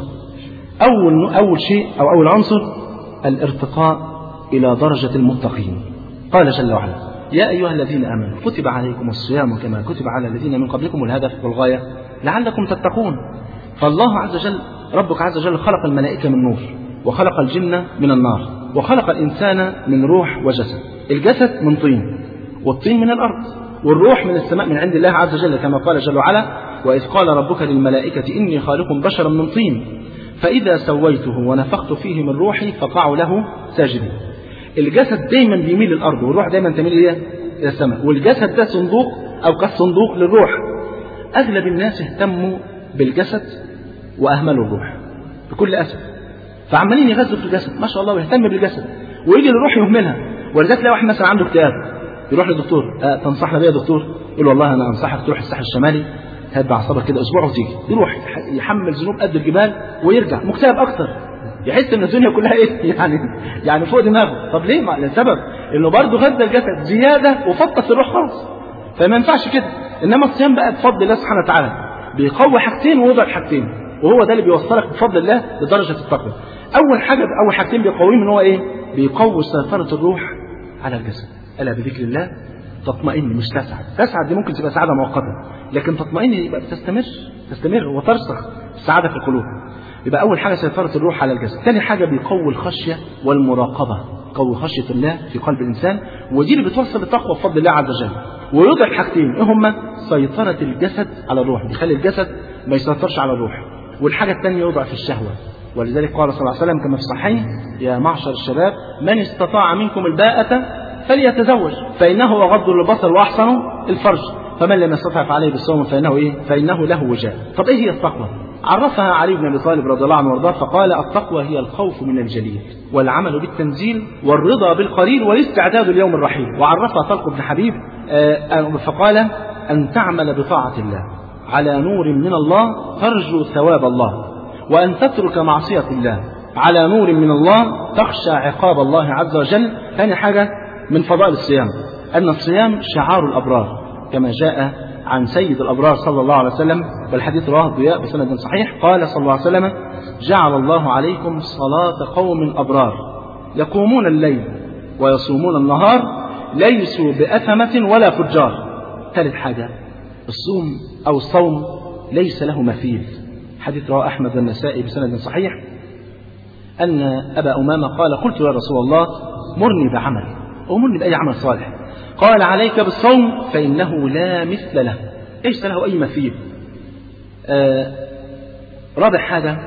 أول أول شيء أو أول عنصر الارتقاء إلى درجة المتقين. قال جل وعلا: يا أيها الذين آمنوا كتب عليكم الصيام كما كتب على الذين من قبلكم، الهدف والغاية لعلكم تتقون. فالله عز وجل ربك عز وجل خلق الملائكة من نور، وخلق الجن من النار، وخلق الإنسان من روح وجسد. الجسد من طين، والطين من الأرض، والروح من السماء من عند الله عز وجل، كما قال جل وعلا: وإذ قال ربك للملائكة إني خالق بشرا من طين فإذا سويته ونفخت فيه من روحي فقعوا له ساجدين. الجسد دايما بيميل للأرض والروح دايما تميل إلى إلى السماء، والجسد ده صندوق أو كالصندوق للروح. أغلب الناس اهتموا بالجسد وأهملوا الروح بكل أسف، فعمالين يغذوا في الجسد ما شاء الله ويهتم بالجسد ويجي للروح يهملها. ولذلك تلاقي واحد مثلا عنده اكتئاب يروح للدكتور، أه تنصحنا بيه يا دكتور؟ يقول والله أنا أنصحك تروح الساحل الشمالي هات أعصابك كده أسبوع وتيجي. يروح يحمل ذنوب قد الجبال ويرجع مكتئب أكتر، يحس ان الدنيا كلها ايه يعني يعني فوق دماغه. طب ليه؟ ما لسبب انه برضه غذى الجسد زياده وفطس الروح خالص، فما ينفعش كده. انما الصيام بقى بفضل الله سبحانه وتعالى بيقوي حاجتين ويضعف حاجتين، وهو ده اللي بيوصلك بفضل الله لدرجه التقوى. اول حاجه اول حاجتين بيقويهم ان هو ايه؟ بيقوي سيطره الروح على الجسد. الا بذكر الله تطمئن مش تسعد. تسعد دي ممكن تبقى سعاده مؤقته، لكن تطمئن يبقى بتستمر تستمر وترسخ السعاده في القلوب. يبقى أول حاجة سيطرة الروح على الجسد. ثاني حاجة بيقوي الخشية والمراقبة، يقوي خشية الله في قلب الإنسان، ودي اللي بتوصل للتقوى بفضل الله عز وجل. ويوضع حاجتين إيه هما؟ سيطرة الجسد على الروح، بيخلي الجسد ما يسيطرش على الروح. والحاجة الثانية يوضع في الشهوة، ولذلك قال صلى الله عليه وسلم كما في الصحيحين: يا معشر الشباب من استطاع منكم الباءة فليتزوج فإنه أغض للبصر وأحسن الفرج فمن لم يستطع فعليه بالصوم فإنه إيه؟ فإنه له وجاء. طب إيه هي التقوى؟ عرفها علي بن أبي طالب رضي الله عنه وارضاه فقال: التقوى هي الخوف من الجليل والعمل بالتنزيل والرضا بالقليل والاستعداد ليوم الرحيل. وعرفها طلق بن حبيب فقال: أن تعمل بطاعة الله على نور من الله ترجو ثواب الله، وأن تترك معصية الله على نور من الله تخشى عقاب الله عز وجل. ثاني حاجة من فضائل الصيام أن الصيام شعار الأبرار كما جاء عن سيد الأبرار صلى الله عليه وسلم، والحديث رواه الضياء بسند صحيح. قال صلى الله عليه وسلم: جعل الله عليكم صلاة قوم أبرار يقومون الليل ويصومون النهار ليسوا بأثمة ولا فجار. ثالث حاجة الصوم أو الصوم ليس له مثيل. حديث رواه أحمد والنسائي بسند صحيح أن أبا أمامة قال: قلت يا رسول الله مرني بعمل، أمرني بأي عمل صالح. قال: عليك بالصوم فإنه لا مثل له، ليس له أي مثيل. آه رابع حاجة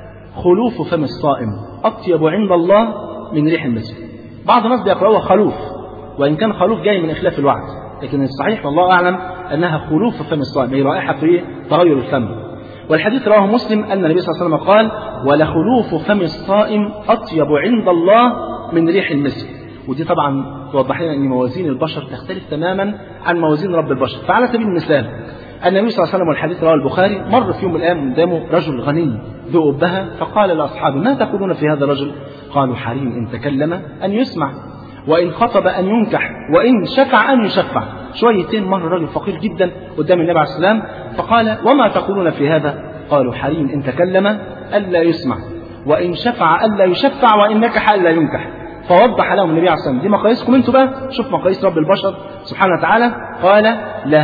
خلوف فم الصائم أطيب عند الله من ريح المسك. بعض الناس بيقرأوها خلوف، وإن كان خلوف جاي من إخلاف الوعد، لكن الصحيح والله أعلم أنها خلوف فم الصائم، هي رائحة في تغير الفم. والحديث رواه مسلم أن النبي صلى الله عليه وسلم قال: ولخلوف فم الصائم أطيب عند الله من ريح المسك. ودي طبعا توضح لنا أن موازين البشر تختلف تماما عن موازين رب البشر. فعلى سبيل المثال النبي صلى الله عليه وسلم والحديث رواه البخاري مر في يوم من الأيام قدامه رجل غني ذو أبهة، فقال لأصحابه: ما تقولون في هذا الرجل؟ قالوا: حريم إن تكلم أن يسمع، وإن خطب أن ينكح، وإن شفع أن يشفع. شويتين مر رجل فقير جدا قدام النبي عليه السلام فقال: وما تقولون في هذا؟ قالوا: حريم إن تكلم ألا يسمع، وإن شفع ألا يشفع، وإن نكح ألا ينكح. فوضح لهم النبي عليه الصلاة والسلام: دي مقاييسكم انتوا بقى، شوف مقاييس رب البشر سبحانه وتعالى. قال: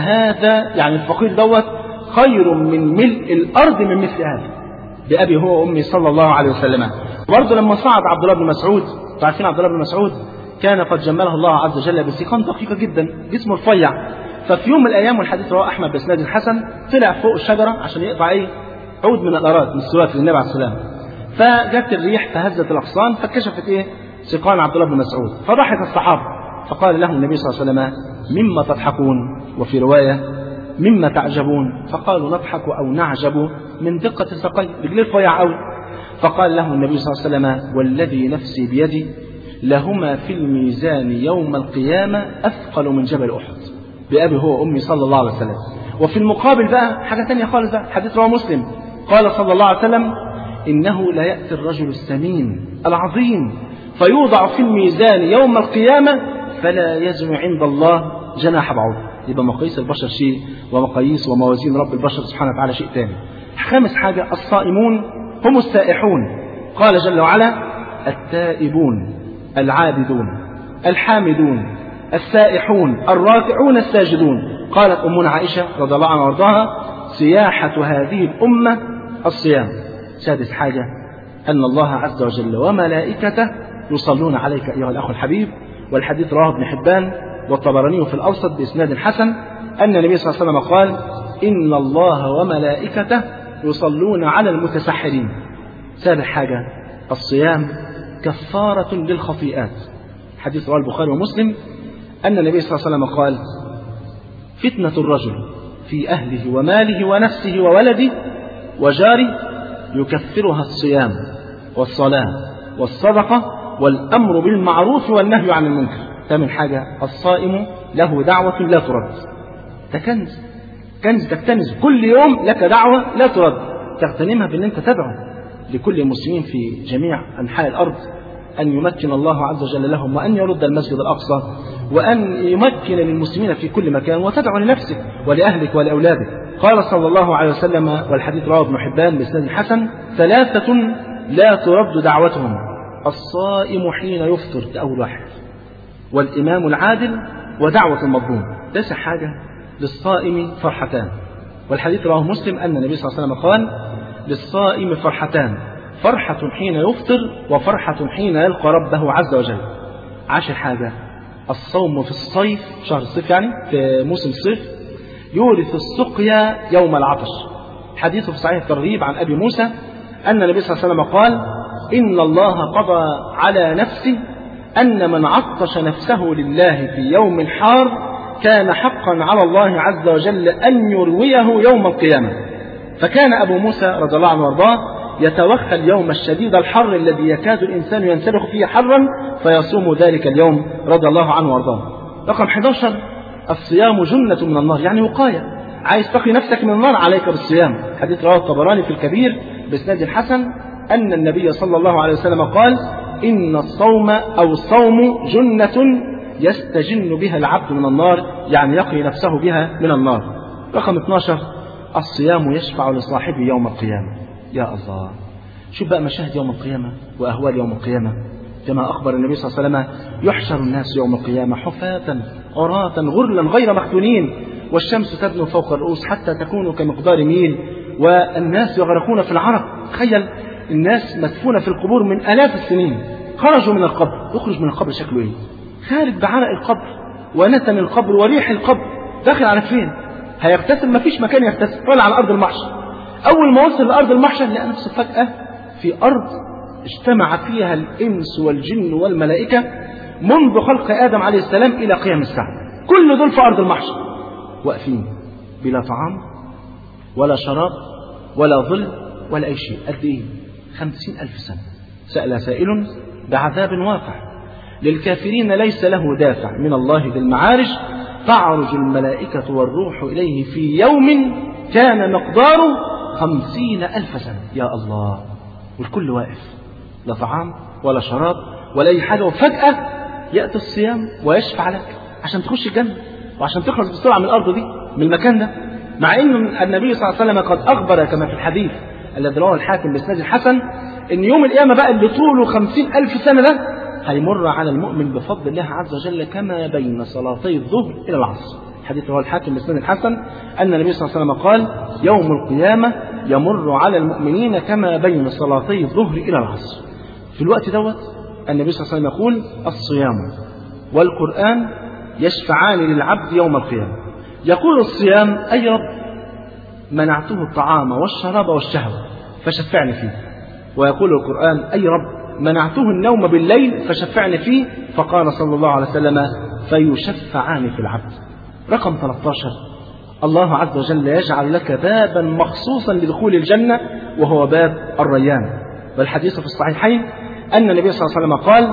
لهذا يعني الفقير دوت خير من ملء الأرض من مثل هذا، بأبي هو وأمي صلى الله عليه وسلم. برضه لما صعد عبد الله بن مسعود، تعرفين عبد الله بن مسعود كان قد جمله الله عز وجل بسيقان دقيقة جدا، جسمه رفيع. ففي يوم من الأيام والحديث رواه أحمد بإسناد حسن طلع فوق الشجرة عشان يقطع إيه؟ عود من الأراد من السواك للنبي عليه السلام. فجت الريح فهزت الأغصان فكشفت إيه؟ سيقان عبد الله بن مسعود. فضحك الصحابة فقال لهم النبي صلى الله عليه وسلم: مما تضحكون؟ وفي رواية: مما تعجبون؟ فقالوا: نضحك أو نعجب من دقة الساقين، رجليه رفيع قوي. فقال لهم النبي صلى الله عليه وسلم: والذي نفسي بيدي لهما في الميزان يوم القيامة أثقل من جبل أحد، بأبي هو وأمي صلى الله عليه وسلم. وفي المقابل بقى حاجة تانية خالص بقى، حديث رواه مسلم قال صلى الله عليه وسلم: إنه لا يأتي الرجل السمين العظيم فيوضع في الميزان يوم القيامة فلا يزن عند الله جناح بعوض. يبقى مقاييس البشر شيء ومقاييس وموازين رب البشر سبحانه وتعالى شيء ثاني. خامس حاجة الصائمون هم السائحون. قال جل وعلا: التائبون العابدون الحامدون السائحون الراكعون الساجدون. قالت أمنا عائشة رضي الله عنها وارضاها: سياحة هذه الأمة الصيام. سادس حاجة أن الله عز وجل وملائكته يصلون عليك أيها الأخ الحبيب. والحديث رواه ابن حبان والطبراني في الأوسط بإسناد حسن أن النبي صلى الله عليه وسلم قال: إن الله وملائكته يصلون على المتسحرين. سابع حاجة الصيام كفارة للخطيئات. حديث رواه البخاري ومسلم أن النبي صلى الله عليه وسلم قال فتنة الرجل في أهله وماله ونفسه وولده وجاره يكفرها الصيام والصلاة والصدقة والأمر بالمعروف والنهي عن المنكر. ثامن حاجة الصائم له دعوة لا ترد. ده كنز كنز تكتنز كل يوم لك دعوة لا ترد تغتنمها بأن أنت تدعو لكل المسلمين في جميع أنحاء الأرض أن يمكن الله عز وجل لهم وأن يرد المسجد الأقصى وأن يمكن للمسلمين في كل مكان وتدعو لنفسك ولأهلك ولأولادك. قال صلى الله عليه وسلم والحديث رواه ابن حبان بإسناد حسن ثلاثة لا ترد دعوتهم الصائم حين يفطر ده أول واحد والإمام العادل ودعوة المظلوم. تسع حاجة للصائم فرحتان والحديث رواه مسلم أن النبي صلى الله عليه وسلم قال للصائم فرحتان فرحة حين يفطر وفرحة حين يلقى ربه عز وجل. عاشر حاجة الصوم في الصيف شهر الصيف يعني في موسم الصيف يورث السقيا يوم العطش. حديث في صحيح الترغيب عن أبي موسى أن النبي صلى الله عليه وسلم قال إن الله قضى على نفسه أن من عطش نفسه لله في يوم حار كان حقا على الله عز وجل أن يرويه يوم القيامة. فكان أبو موسى رضي الله عنه وارضاه يتوخى اليوم الشديد الحر الذي يكاد الإنسان ينسلخ فيه حرا فيصوم ذلك اليوم رضي الله عنه وارضاه. رقم أحد عشر الصيام جنة من النار يعني وقاية. عايز تقي نفسك من النار عليك بالصيام. حديث رواه الطبراني في الكبير بإسناد الحسن أن النبي صلى الله عليه وسلم قال إن الصوم أو الصوم جنة يستجن بها العبد من النار يعني يقي نفسه بها من النار. رقم اثني عشر الصيام يشفع لصاحبه يوم القيامة. يا الله شوف بقى مشاهد يوم القيامة وأهوال يوم القيامة كما أخبر النبي صلى الله عليه وسلم يحشر الناس يوم القيامة حفاة عراة غرلا غير مختونين والشمس تدنو فوق الرؤوس حتى تكون كمقدار ميل والناس يغرقون في العرق. تخيل الناس مدفونة في القبور من آلاف السنين خرجوا من القبر. يخرج من القبر شكله ايه؟ خارج بعرق القبر ونتن القبر وريح القبر. داخل على فين؟ هيغتسل مفيش مكان يغتسل طالع على أرض المحشر. أول ما وصل لأرض المحشر لقى نفسه فجأة في أرض اجتمع فيها الإنس والجن والملائكة منذ خلق آدم عليه السلام إلى قيام الساعة. كل دول في أرض المحشر واقفين بلا طعام ولا شراب ولا ظل ولا أي شيء. قد إيه؟ خمسين ألف سنة. سأل سائل بعذاب واقع للكافرين ليس له دافع من الله ذي المعارج تعرج الملائكة والروح إليه في يوم كان مقداره خمسين ألف سنة. يا الله والكل واقف لا طعام ولا شراب ولا أي حاجة وفجأة يأتي الصيام ويشفع لك عشان تخش الجنة وعشان تخلص بسرعة من الأرض دي من المكان ده. مع أن النبي صلى الله عليه وسلم قد أخبر كما في الحديث الذي رواه الحاكم بإسناد الحسن أن يوم القيامة بقى اللي طوله خمسين ألف سنة ده هيمر على المؤمن بفضل الله عز وجل كما بين صلاتي الظهر إلى العصر. حديث رواه الحاكم بإسناد الحسن أن النبي صلى الله عليه وسلم قال يوم القيامة يمر على المؤمنين كما بين صلاتي الظهر إلى العصر. في الوقت دوت النبي صلى الله عليه وسلم يقول الصيام والقرآن يشفعان للعبد يوم القيامة. يقول الصيام أي رب منعته الطعام والشراب والشهوة فشفعني فيه. ويقول القرآن أي رب منعته النوم بالليل فشفعني فيه. فقال صلى الله عليه وسلم فيشفعان في العبد. رقم ثلاثة عشر الله عز وجل يجعل لك بابا مخصوصا لدخول الجنة وهو باب الريان. والحديث في الصحيحين أن النبي صلى الله عليه وسلم قال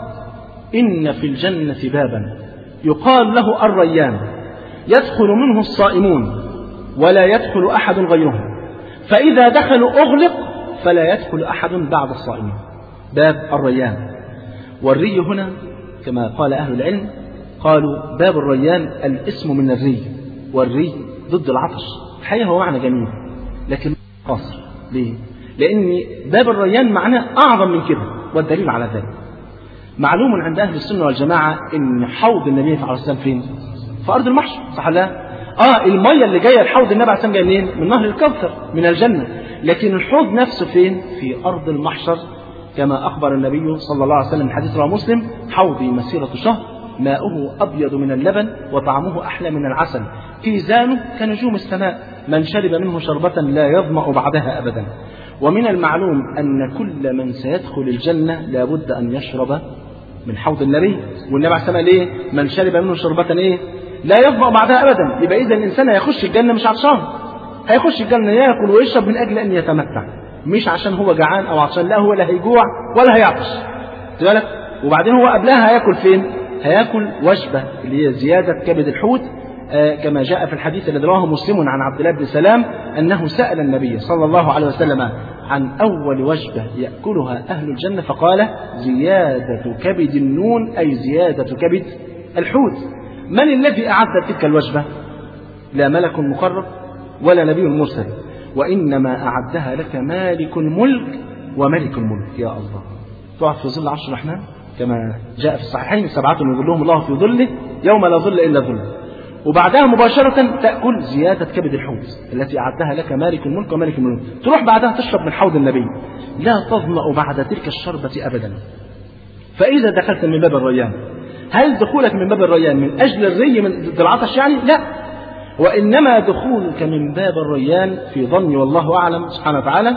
إن في الجنة بابا يقال له الريان يدخل منه الصائمون ولا يدخل أحد غيرهم فإذا دخلوا أغلق فلا يدخل أحد بعد الصائمين. باب الريان. والري هنا كما قال أهل العلم قالوا باب الريان الاسم من الري والري ضد العطش. الحقيقة هو معنى جميل لكن قاصر. ليه؟ لأن باب الريان معناه أعظم من كده والدليل على ذلك معلوم عند أهل السنة والجماعة إن حوض النبي عليه الصلاة والسلام فين؟ في أرض المحشر صح لا؟ آه المية اللي جاية الحوض النبي عليه الصلاة والسلام جاية منين؟ من نهر الكوثر من الجنة. لكن الحوض نفسه فين؟ في أرض المحشر كما أخبر النبي صلى الله عليه وسلم حديث رواه مسلم حوضي مسيرة شهر ماؤه أبيض من اللبن وطعمه أحلى من العسل كيزانه كنجوم السماء من شرب منه شربة لا يظمأ بعدها أبدا. ومن المعلوم أن كل من سيدخل الجنة لابد أن يشرب من حوض النبي، والنبي عليه الصلاة والسلام إيه؟ من شرب منه شربة إيه؟ لا يظمأ بعدها أبدا. يبقى إذا الإنسان هيخش الجنة مش عطشان، هيخش الجنة يأكل ويشرب من أجل أن يتمتع، مش عشان هو جعان أو عطشان، لا هو لا هيجوع ولا هيعطش. بالك؟ وبعدين هو قبلها هياكل فين؟ هياكل وجبة اللي هي زيادة كبد الحوت، آه كما جاء في الحديث الذي رواه مسلم عن عبد الله بن سلام أنه سأل النبي صلى الله عليه وسلم عن أول وجبة يأكلها أهل الجنة فقال زيادة كبد النون، أي زيادة كبد الحوت. من الذي أعد تلك الوجبة؟ لا ملك مقرب ولا نبي مرسل، وإنما أعدها لك مالك الملك وملك الملك. يا الله، تقعد في ظل عرش الرحمن كما جاء في الصحيحين سبعة يظلهم الله في ظله يوم لا ظل إلا ظله، وبعدها مباشرة تأكل زيادة كبد الحوت التي أعدها لك مالك الملك وملك الملك. تروح بعدها تشرب من حوض النبي، لا تظمأ بعد تلك الشربة أبدا. فإذا دخلت من باب الريان، هل دخولك من باب الريان من أجل الري من العطش يعني؟ لا، وإنما دخولك من باب الريان في ظني والله أعلم سبحانه وتعالى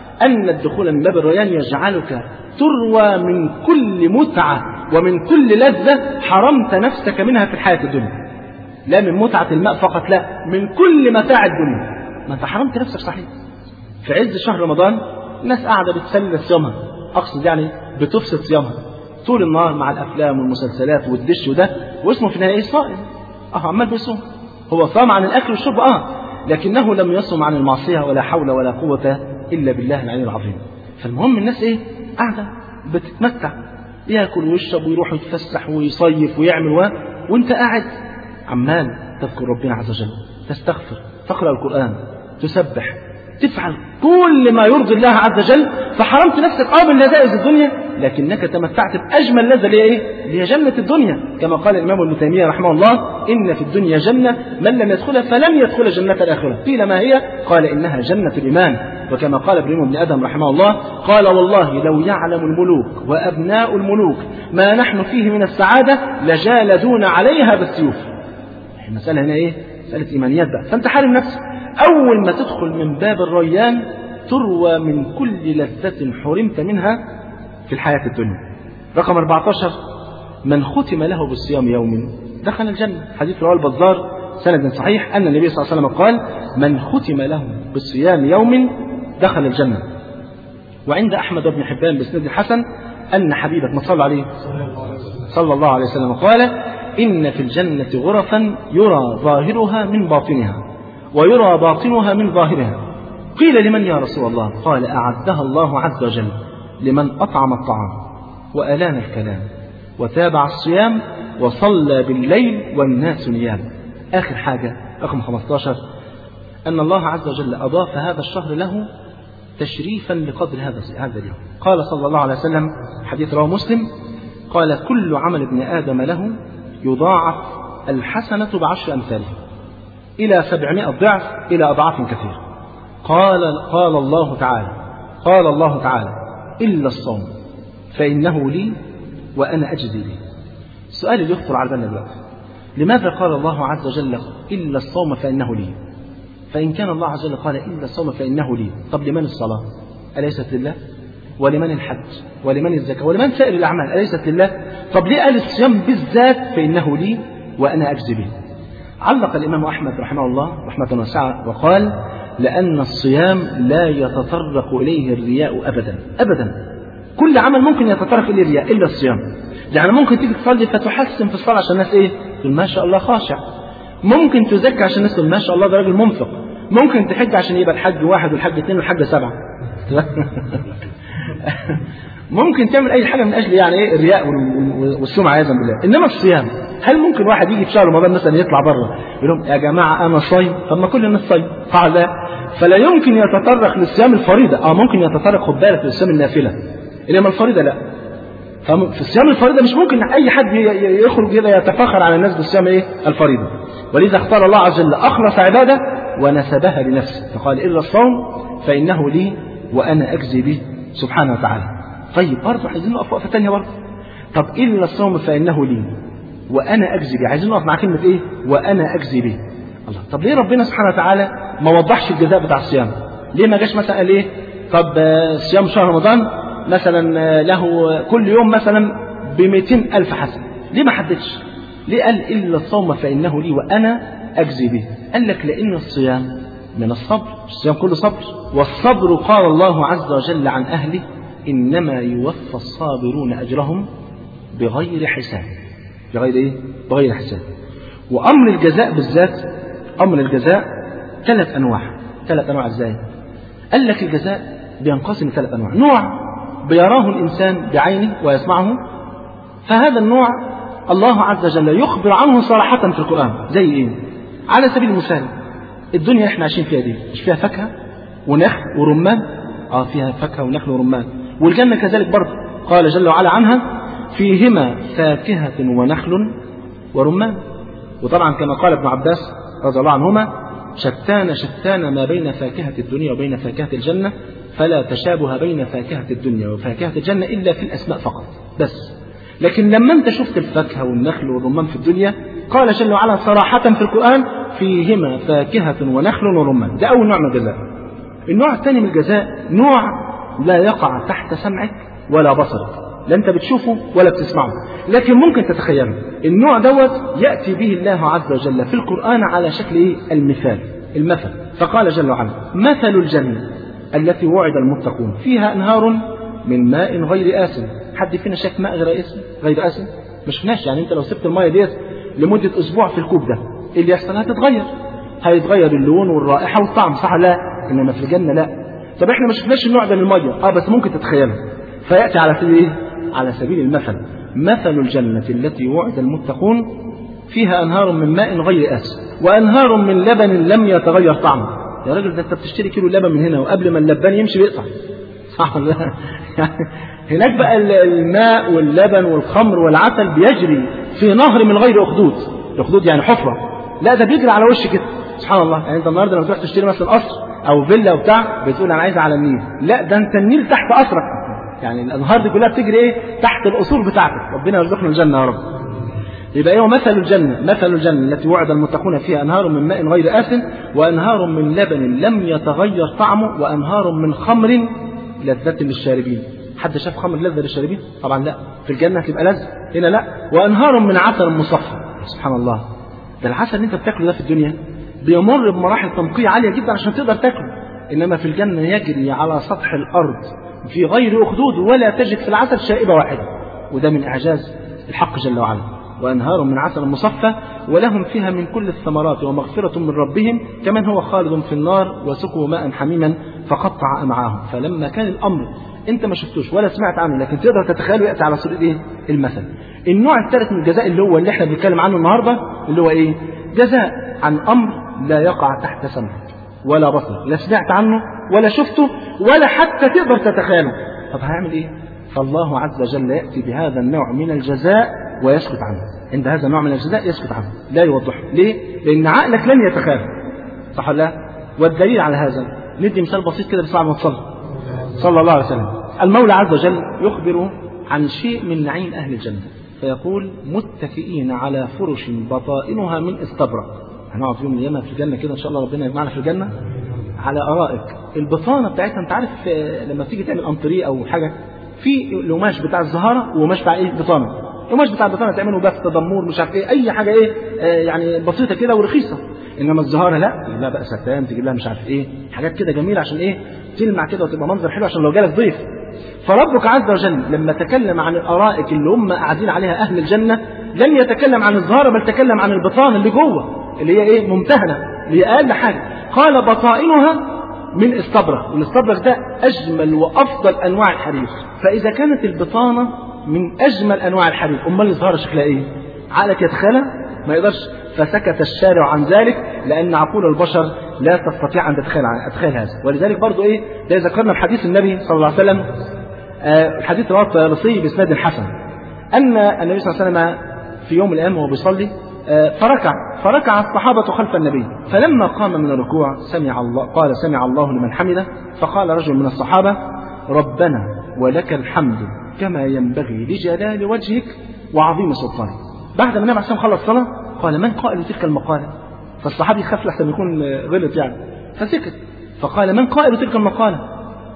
أن الدخول من باب الريان يجعلك تروى من كل متعة ومن كل لذة حرمت نفسك منها في الحياة الدنيا. لا من متعة الماء فقط، لا، من كل متاع الدنيا. ما أنت حرمت نفسك صحيح. في عز شهر رمضان الناس قاعدة بتسلل صيامها، أقصد يعني بتفسد صيامها طول النهار مع الأفلام والمسلسلات والدش وده، واسمه في النهاية صائم. أه عمال بيصوم، هو صام عن الأكل والشرب أه، لكنه لم يصم عن المعصية، ولا حول ولا قوة إلا بالله العلي العظيم. فالمهم الناس إيه؟ قاعدة بتتمتع، ياكل ويشرب ويروح يتفسح ويصيف ويعمل و... وانت قاعد عمال تذكر ربنا عز وجل، تستغفر، تقرأ القرآن، تسبح، تفعل كل ما يرضي الله عز وجل. فحرمت نفسك اه من لذائذ الدنيا، لكنك تمتعت بأجمل لذة اللي هي ايه؟ اللي هي جنة الدنيا، كما قال الإمام ابن تيمية رحمه الله: إن في الدنيا جنة من لم يدخلها فلم يدخل جنة الآخرة. قيل ما هي؟ قال إنها جنة الإيمان. وكما قال ابراهيم بن آدم رحمه الله قال: والله لو يعلم الملوك وأبناء الملوك ما نحن فيه من السعادة لجالدون عليها بالسيوف. المسألة هنا ايه؟ مسألة إيمانيات بقى. فأنت حارم نفسك. أول ما تدخل من باب الريان تروى من كل لذة حرمت منها في الحياة الدنيا. رقم أربعة عشر: من ختم له بالصيام يوم دخل الجنة. حديث رواه البزار سند صحيح أن النبي صلى الله عليه وسلم قال: من ختم له بالصيام يوم دخل الجنة. وعند أحمد بن حبان بسند حسن أن حبيبك ما صلى عليه صلى الله عليه وسلم قال: إن في الجنة غرفا يرى ظاهرها من باطنها ويرى باطنها من ظاهرها. قيل: لمن يا رسول الله؟ قال: أعدها الله عز وجل لمن أطعم الطعام وألان الكلام وتابع الصيام وصلى بالليل والناس نيام. آخر حاجة رقم خمسة عشر: أن الله عز وجل أضاف هذا الشهر له تشريفا لقدر هذا هذا اليوم. قال صلى الله عليه وسلم، حديث رواه مسلم، قال: كل عمل ابن آدم له يضاعف الحسنة بعشر أمثالها إلى سبعمائة ضعف إلى أضعاف كثيرة. قال قال الله تعالى قال الله تعالى: إلا الصوم فإنه لي وأنا أجزي به. السؤال اللي يخطر على بالنا دلوقتي: لماذا قال الله عز وجل إلا الصوم فإنه لي؟ فإن كان الله عز وجل قال إلا الصوم فإنه لي، طب لمن الصلاة؟ أليست لله؟ ولمن الحج؟ ولمن الزكاة؟ ولمن سائر الأعمال؟ أليست لله؟ طب ليه قال الصيام بالذات فإنه لي وأنا أجزي به؟ علق الإمام أحمد رحمه الله رحمة واسعة وقال: لأن الصيام لا يتطرق إليه الرياء أبدا أبدا. كل عمل ممكن يتطرق إليه الرياء إلا الصيام. يعني ممكن تيجي تصلي فتحسن في الصلاة عشان الناس إيه؟ تقول ما شاء الله خاشع. ممكن تزكي عشان الناس تقول ما شاء الله ده راجل منفق. ممكن تحج عشان يبقى الحج واحد والحج اثنين والحج سبعة. ممكن تعمل أي حاجة من أجل يعني إيه الرياء والسمعة عياذا بالله. إنما الصيام، هل ممكن واحد يجي في شهر رمضان مثلا يطلع بره يقول لهم يا جماعة أنا صايم؟ طب ما كل الناس صايم، صح لا؟ فلا يمكن يتطرق للصيام الفريضة. أو ممكن يتطرق، خد بالك، للصيام النافلة، إنما الفريضة لا. ففي الصيام الفريضة مش ممكن أي حد يخرج كده يتفاخر على الناس بالصيام إيه الفريضة. ولذا اختار الله عز وجل أخلص عبادة ونسبها لنفسه، فقال: إلا الصوم فإنه لي وأنا أجزي به سبحانه وتعالى. طيب برضه عايزين نقف وقفة ثانية برضه. طب إلا الصوم فإنه لي وأنا أجزي به، عايزين نقف مع كلمة إيه؟ وأنا أجزي به. الله، طب ليه ربنا سبحانه وتعالى ما وضحش الجزاء بتاع الصيام؟ ليه ما جاش مثلا قال إيه؟ طب صيام شهر رمضان مثلا له كل يوم مثلا بمئتين ألف حسنة، ليه ما حددش؟ ليه قال إلا الصوم فإنه لي وأنا أجزي به؟ قال لك لأن الصيام من الصبر، الصيام كله صبر، والصبر قال الله عز وجل عن أهله إنما يوفى الصابرون أجرهم بغير حساب. بغير إيه؟ بغير حساب. وأمر الجزاء بالذات، أمر الجزاء ثلاث أنواع. ثلاث أنواع إزاي؟ قال لك الجزاء بينقسم ثلاث أنواع. نوع بيراه الإنسان بعينه ويسمعه، فهذا النوع الله عز وجل يخبر عنه صراحة في القرآن. زي إيه؟ على سبيل المثال الدنيا احنا عايشين فيها دي مش فيها فاكهة ونخل ورمان؟ اه فيها فاكهة ونخل ورمان. والجنة كذلك برضه، قال جل وعلا عنها فيهما فاكهة ونخل ورمان. وطبعا كما قال ابن عباس رضي الله عنهما شتان شتان ما بين فاكهة الدنيا وبين فاكهة الجنة، فلا تشابه بين فاكهة الدنيا وفاكهة الجنة إلا في الأسماء فقط بس. لكن لما انت شفت الفاكهة والنخل والرمان في الدنيا قال جل وعلا صراحة في القرآن فيهما فاكهة ونخل ورمان. ده أول نوع من الجزاء. النوع الثاني من الجزاء نوع لا يقع تحت سمعك ولا بصرك، لا انت بتشوفه ولا بتسمعه، لكن ممكن تتخيله. النوع دوت يأتي به الله عز وجل في القرآن على شكل ايه؟ المثال، المثل. فقال جل وعلا مثل الجنة التي وعد المتقون فيها أنهار من ماء غير آسن. حد فينا شاف ماء غير آسن؟ غير آسن مش شفناش. يعني انت لو سبت المية ديت لمدة أسبوع في الكوب ده ايه اللي يحصل؟ هتتغير، هيتغير اللون والرائحة والطعم، صح لا؟ إنما في الجنة لا. طب احنا ما شفناش النوع ده من المية، اه بس ممكن تتخيله. فيأتي على سبيل ايه؟ على سبيل المثل. مثل الجنة التي وعد المتقون فيها أنهار من ماء غير آسن وأنهار من لبن لم يتغير طعمه. يا راجل ده انت بتشتري كيلو لبن من هنا وقبل ما اللبان يمشي بيقطع، صح ولا لا؟ هناك بقى الماء واللبن والخمر والعسل بيجري في نهر من غير أخدود. أخدود يعني حفرة، لا ده بيجري على وش كده، سبحان الله. يعني انت النهارده لما تروح تشتري مثلا قصر او فيلا وبتاع بتقول انا عايز على النيل، لا ده انت النيل تحت قصرك. يعني الانهار دي كلها بتجري ايه؟ تحت القصور بتاعتك. ربنا يرزقنا الجنه يا رب. يبقى ايه مثل الجنه؟ مثل الجنه التي وعد المتقون فيها انهار من ماء غير آسن وانهار من لبن لم يتغير طعمه وانهار من خمر لذة للشاربين. حد شاف خمر لذة للشاربين؟ طبعا لا. في الجنه هتبقى لذة، هنا لا. وانهار من عسل مصفى. سبحان الله، ده العسل اللي انت بتاكله ده في الدنيا بيمر بمراحل تنقية عالية جدا عشان تقدر تاكله، انما في الجنة يجري على سطح الارض في غير اخدود ولا تجد في العسل شائبة واحدة. وده من اعجاز الحق جل وعلا. وانهار من عسل مصفى ولهم فيها من كل الثمرات ومغفرة من ربهم كمن هو خالد في النار وسقوا ماء حميما فقطع امعاهم. فلما كان الامر انت ما شفتوش ولا سمعت عنه لكن تقدر تتخيله ياتي على صورة ايه؟ المثل. النوع الثالث من الجزاء اللي هو اللي احنا بنتكلم عنه النهارده اللي هو ايه؟ جزاء عن امر لا يقع تحت سمعك ولا بصرك، لا سمعت عنه ولا شفته ولا حتى تقدر تتخيله. طب هيعمل ايه؟ فالله عز وجل ياتي بهذا النوع من الجزاء ويسكت عنه. عند هذا النوع من الجزاء يسكت عنه، لا يوضحه. ليه؟ لان عقلك لن يتخيل، صح ولا لا؟ والدليل على هذا ندي مثال بسيط كده بساعة ما تصلي صلى الله عليه وسلم. المولى عز وجل يخبر عن شيء من نعيم اهل الجنه فيقول متكئين على فرش بطائنها من استبرق. هنقعد يوم القيامه في الجنه كده ان شاء الله، ربنا يجمعنا في الجنه على ارائك. البطانه بتاعتها انت عارف لما تيجي تعمل انطريه او حاجه في القماش بتاع الزهاره وقماش بتاع ايه؟ بطانه. القماش بتاع البطانه تعمله بس تدمور مش عارف ايه، اي حاجه ايه آه يعني بسيطه كده ورخيصه. انما الزهاره لا، تجيب لها بقى ستان، تجيب لها مش عارف ايه، حاجات كده جميله عشان ايه؟ تلمع كده وتبقى منظر حلو عشان لو جالك ضيف. فربك عز وجل لما تكلم عن الارائك اللي هم قاعدين عليها اهل الجنه لم يتكلم عن الزهاره بل تكلم عن البطانه اللي جوه اللي هي ايه؟ ممتهنه، اللي هي اقل حاجه. قال بطائنها من استبرق، والاستبرق ده اجمل وافضل انواع الحرير. فاذا كانت البطانه من اجمل انواع الحرير، امال الزهاره شكلها ايه؟ عقلك يتخيلها؟ ما يقدرش. فسكت الشارع عن ذلك لان عقول البشر لا تستطيع ان تتخيل تتخيل هذا. ولذلك برضو ايه؟ ده ذكرنا في حديث النبي صلى الله عليه وسلم، آه الحديث رواه الطيالسي باسناد حسن، ان النبي صلى الله عليه وسلم في يوم من الايام وهو بيصلي آه فركع فركع الصحابه خلف النبي، فلما قام من الركوع سمع الله قال سمع الله لمن حمده، فقال رجل من الصحابه ربنا ولك الحمد كما ينبغي لجلال وجهك وعظيم سلطانك. بعد ما النبي عليه الصلاه والسلام خلص الصلاه قال من قائل تلك المقاله؟ فالصحابي خاف لحسن يكون غلط يعني فسكت. فقال من قائل تلك المقاله؟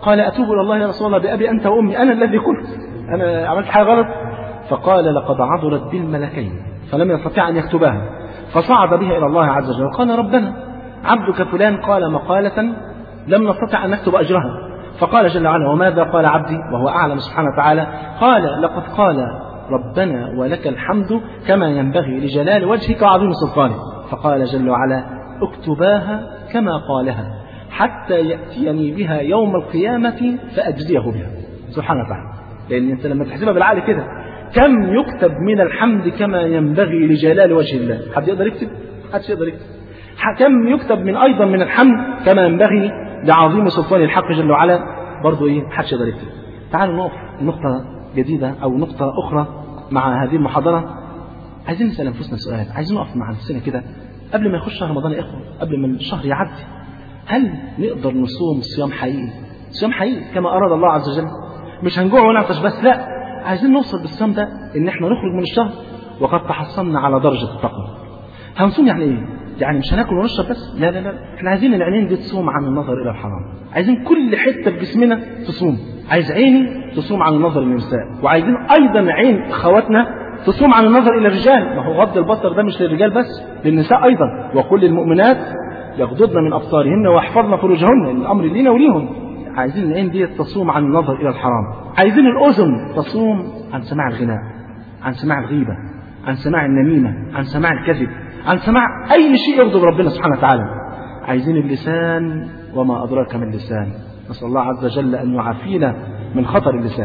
قال أتوب إلى الله يا رسول الله بأبي أنت وأمي، أنا الذي قلت، أنا عملت حاجة غلط. فقال لقد عضلت بالملكين فلم يستطيع أن يكتبها، فصعد بها إلى الله عز وجل قال ربنا عبدك فلان قال مقالة لم نستطع أن نكتب أجرها. فقال جل وعلا وماذا قال عبدي وهو أعلم سبحانه وتعالى؟ قال لقد قال ربنا ولك الحمد كما ينبغي لجلال وجهك وعظيم سلطانك. فقال جل وعلا اكتباها كما قالها حتى يأتيني بها يوم القيامة فأجزيه بها. سبحانه وتعالى. لأن أنت لما تحسبها بالعقل كده كم يكتب من الحمد كما ينبغي لجلال وجه الله؟ حد يقدر يكتب؟ حد يقدر يكتب؟ كم يكتب من أيضا من الحمد كما ينبغي لعظيم سلطان الحق جل وعلا؟ برضو إيه؟ حد يقدر يكتب. تعالوا نقف نقطة جديدة أو نقطة أخرى مع هذه المحاضرة. عايزين نسأل أنفسنا سؤال، عايزين نقف مع نفسنا كده قبل ما يخش شهر رمضان يا إخوة، قبل ما الشهر يعدي، هل نقدر نصوم صيام حقيقي؟ صيام حقيقي كما أراد الله عز وجل، مش هنجوع ونعطش بس، لا، عايزين نوصل بالصيام ده إن إحنا نخرج من الشهر وقد تحصلنا على درجة التقوى. هنصوم يعني إيه؟ يعني مش هناكل ونشرب بس، لا لا لا، إحنا عايزين العينين دي تصوم عن النظر إلى الحرام، عايزين كل حتة في جسمنا تصوم، عايز عيني تصوم عن النظر للنساء، وعايزين أيضا عين أخواتنا تصوم عن النظر إلى الرجال. ما هو غض البصر ده مش للرجال بس، للنساء أيضا، وكل المؤمنات يغضضن من أبصارهن ويحفظن فروجهن، الأمر لينا وليهم. عايزين العين دي تصوم عن النظر إلى الحرام، عايزين الأذن تصوم عن سماع الغناء، عن سماع الغيبة، عن سماع النميمة، عن سماع الكذب، عن سماع أي شيء يغضب ربنا سبحانه وتعالى. عايزين اللسان وما أدراك من اللسان، نسأل الله عز وجل أن يعافينا من خطر اللسان.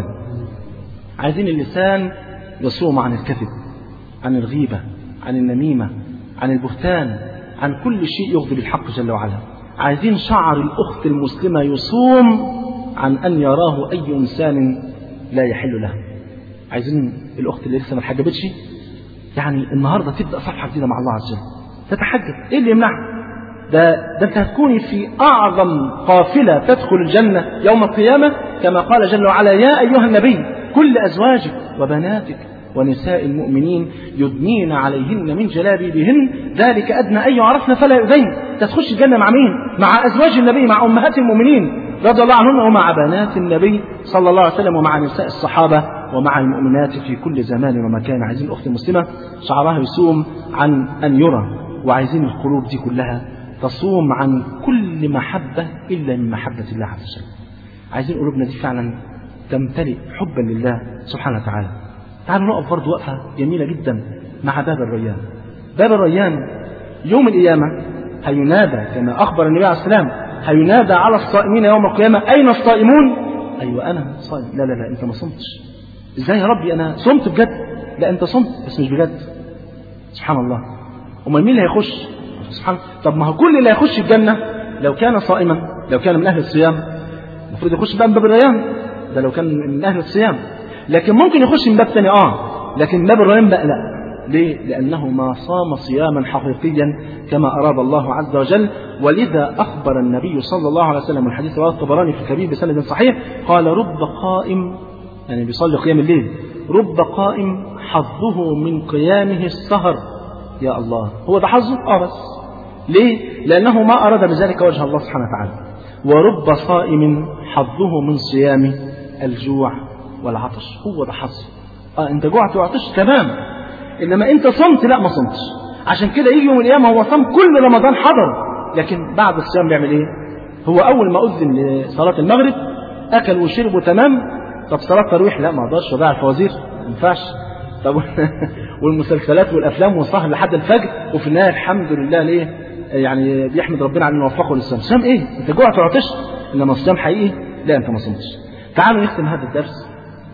عايزين اللسان يصوم عن الكذب، عن الغيبة، عن النميمة، عن البهتان، عن كل شيء يغضب الحق جل وعلا. عايزين شعر الأخت المسلمة يصوم عن أن يراه أي إنسان لا يحل له. عايزين الأخت اللي لسه ما اتحجبتش يعني النهاردة تبدأ صفحة جديدة مع الله عز وجل، تتحجب. إيه اللي يمنعها؟ ده, ده أنت هتكوني في أعظم قافلة تدخل الجنة يوم القيامة، كما قال جل وعلا يا أيها النبي كل أزواجك وبناتك ونساء المؤمنين يدنين عليهن من جلابيبهن ذلك أدنى أن يعرفن فلا يؤذين. تخش الجنة مع مين؟ مع أزواج النبي، مع أمهات المؤمنين رضي الله عنهن، ومع بنات النبي صلى الله عليه وسلم، ومع نساء الصحابة، ومع المؤمنات في كل زمان ومكان. عايزين الأخت المسلمة شعرها يصوم عن أن يرى، وعايزين القلوب دي كلها تصوم عن كل محبة إلا من محبة الله عز وجل. عايزين قلوبنا دي فعلا تمتلئ حبا لله سبحانه وتعالى. تعالوا نقف برضه وقفة جميلة جدا مع باب الريان. باب الريان يوم القيامة هينادى كما أخبر النبي عليه السلام، هينادى على الصائمين يوم القيامة أين الصائمون؟ أيوة أنا صائم. لا لا لا أنت ما صمتش. إزاي يا ربي أنا صمت بجد؟ لا أنت صمت بس مش بجد. سبحان الله. أمال مين اللي هيخش؟ سبحان. طب ما هو كل اللي هيخش الجنة لو كان صائما، لو كان من أهل الصيام المفروض يخش بقى من باب الريان، ده لو كان من أهل الصيام. لكن ممكن يخش من باب ثاني اه لكن باب الريان بقى لا. ليه؟ لأنه ما صام صياما حقيقيا كما أراد الله عز وجل. ولذا أخبر النبي صلى الله عليه وسلم، الحديث رواه الطبراني في الكبير بسند صحيح، قال رب قائم، يعني بيصلي قيام الليل، رب قائم حظه من قيامه السهر. يا الله، هو ده حظه؟ اه بس ليه؟ لأنه ما أراد بذلك وجه الله سبحانه وتعالى. ورب صائم حظه من صيام الجوع والعطش. هو ده حظه. اه انت جوعت وعطشت تمام، انما انت صمت لا ما صمتش. عشان كده يجي يوم القيامه هو صام كل رمضان حضر، لكن بعد الصيام بيعمل ايه؟ هو اول ما اذن لصلاه المغرب اكل وشرب وتمام. طب صلاه التراويح لا ما اقدرش، وضيع الفوازير ما ينفعش. طب والمسلسلات والافلام والسهر لحد الفجر، وفي النهايه الحمد لله ليه؟ يعني بيحمد ربنا على انه وفقه للصيام. صيام ايه؟ انت جوعت وعطشت، انما الصيام حقيقي لا انت ما صمتش. تعالوا نختم هذا الدرس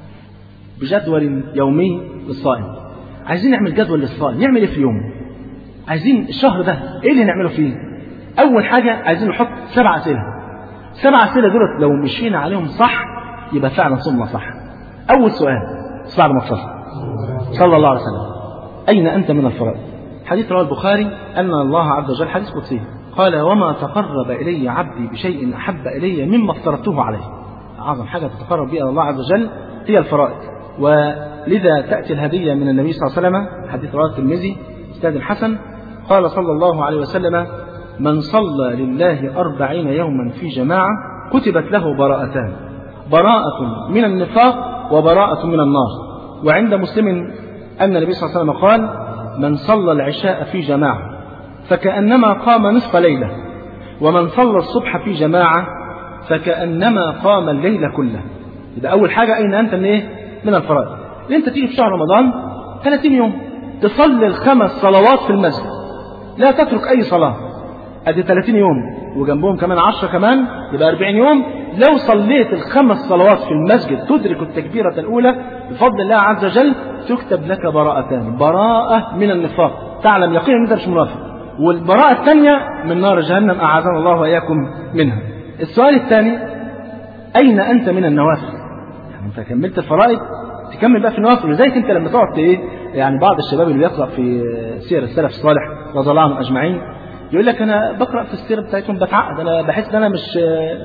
بجدول يومي للصائم. عايزين نعمل جدول للصائم يعمل ايه في يوم. عايزين الشهر ده ايه اللي نعمله فيه. اول حاجه عايزين نحط سبع اسئله. سبع اسئله دول لو مشينا عليهم صح يبقى فعلا صمنا صح. اول سؤال بعد ما تصلي صلى الله عليه وسلم، اين انت من الفرائض؟ حديث رواه البخاري ان الله عز وجل، حديث قدسي، قال وما تقرب الي عبدي بشيء احب الي مما افترضته عليه. اعظم حاجه تتقرب بها الله عز وجل هي الفرائض. ولذا تأتي الهدية من النبي صلى الله عليه وسلم، حديث رواه الترمذي إسناد الحسن، قال صلى الله عليه وسلم من صلى لله أربعين يوما في جماعة كتبت له براءتان، براءة من النفاق وبراءة من النار. وعند مسلم أن النبي صلى الله عليه وسلم قال: من صلى العشاء في جماعة فكأنما قام نصف ليلة، ومن صلى الصبح في جماعة فكأنما قام الليل كله. إذا أول حاجة أين أنت من إيه؟ من الفرائض. لأن أنت تيجي في شهر رمضان ثلاثين يوم تصلي الخمس صلوات في المسجد، لا تترك أي صلاة، أدي ثلاثين يوم وجنبهم كمان عشرة كمان يبقى أربعين يوم. لو صليت الخمس صلوات في المسجد تدرك التكبيرة الأولى بفضل الله عز وجل تكتب لك براءتان، براءة من النفاق تعلم يقينا أن أنت مش منافق، والبراءة الثانية من نار جهنم أعاذنا الله وإياكم منها. السؤال الثاني: أين أنت من النوافل؟ يعني أنت كملت الفرائض تكمل بقى في النوافل. لذلك أنت لما تقعد إيه يعني بعض الشباب اللي بيقرأ في سير السلف الصالح رضي الله عنهم أجمعين يقول لك أنا بقرأ في السيرة بتاعتهم بتعقد، أنا بحس أن أنا مش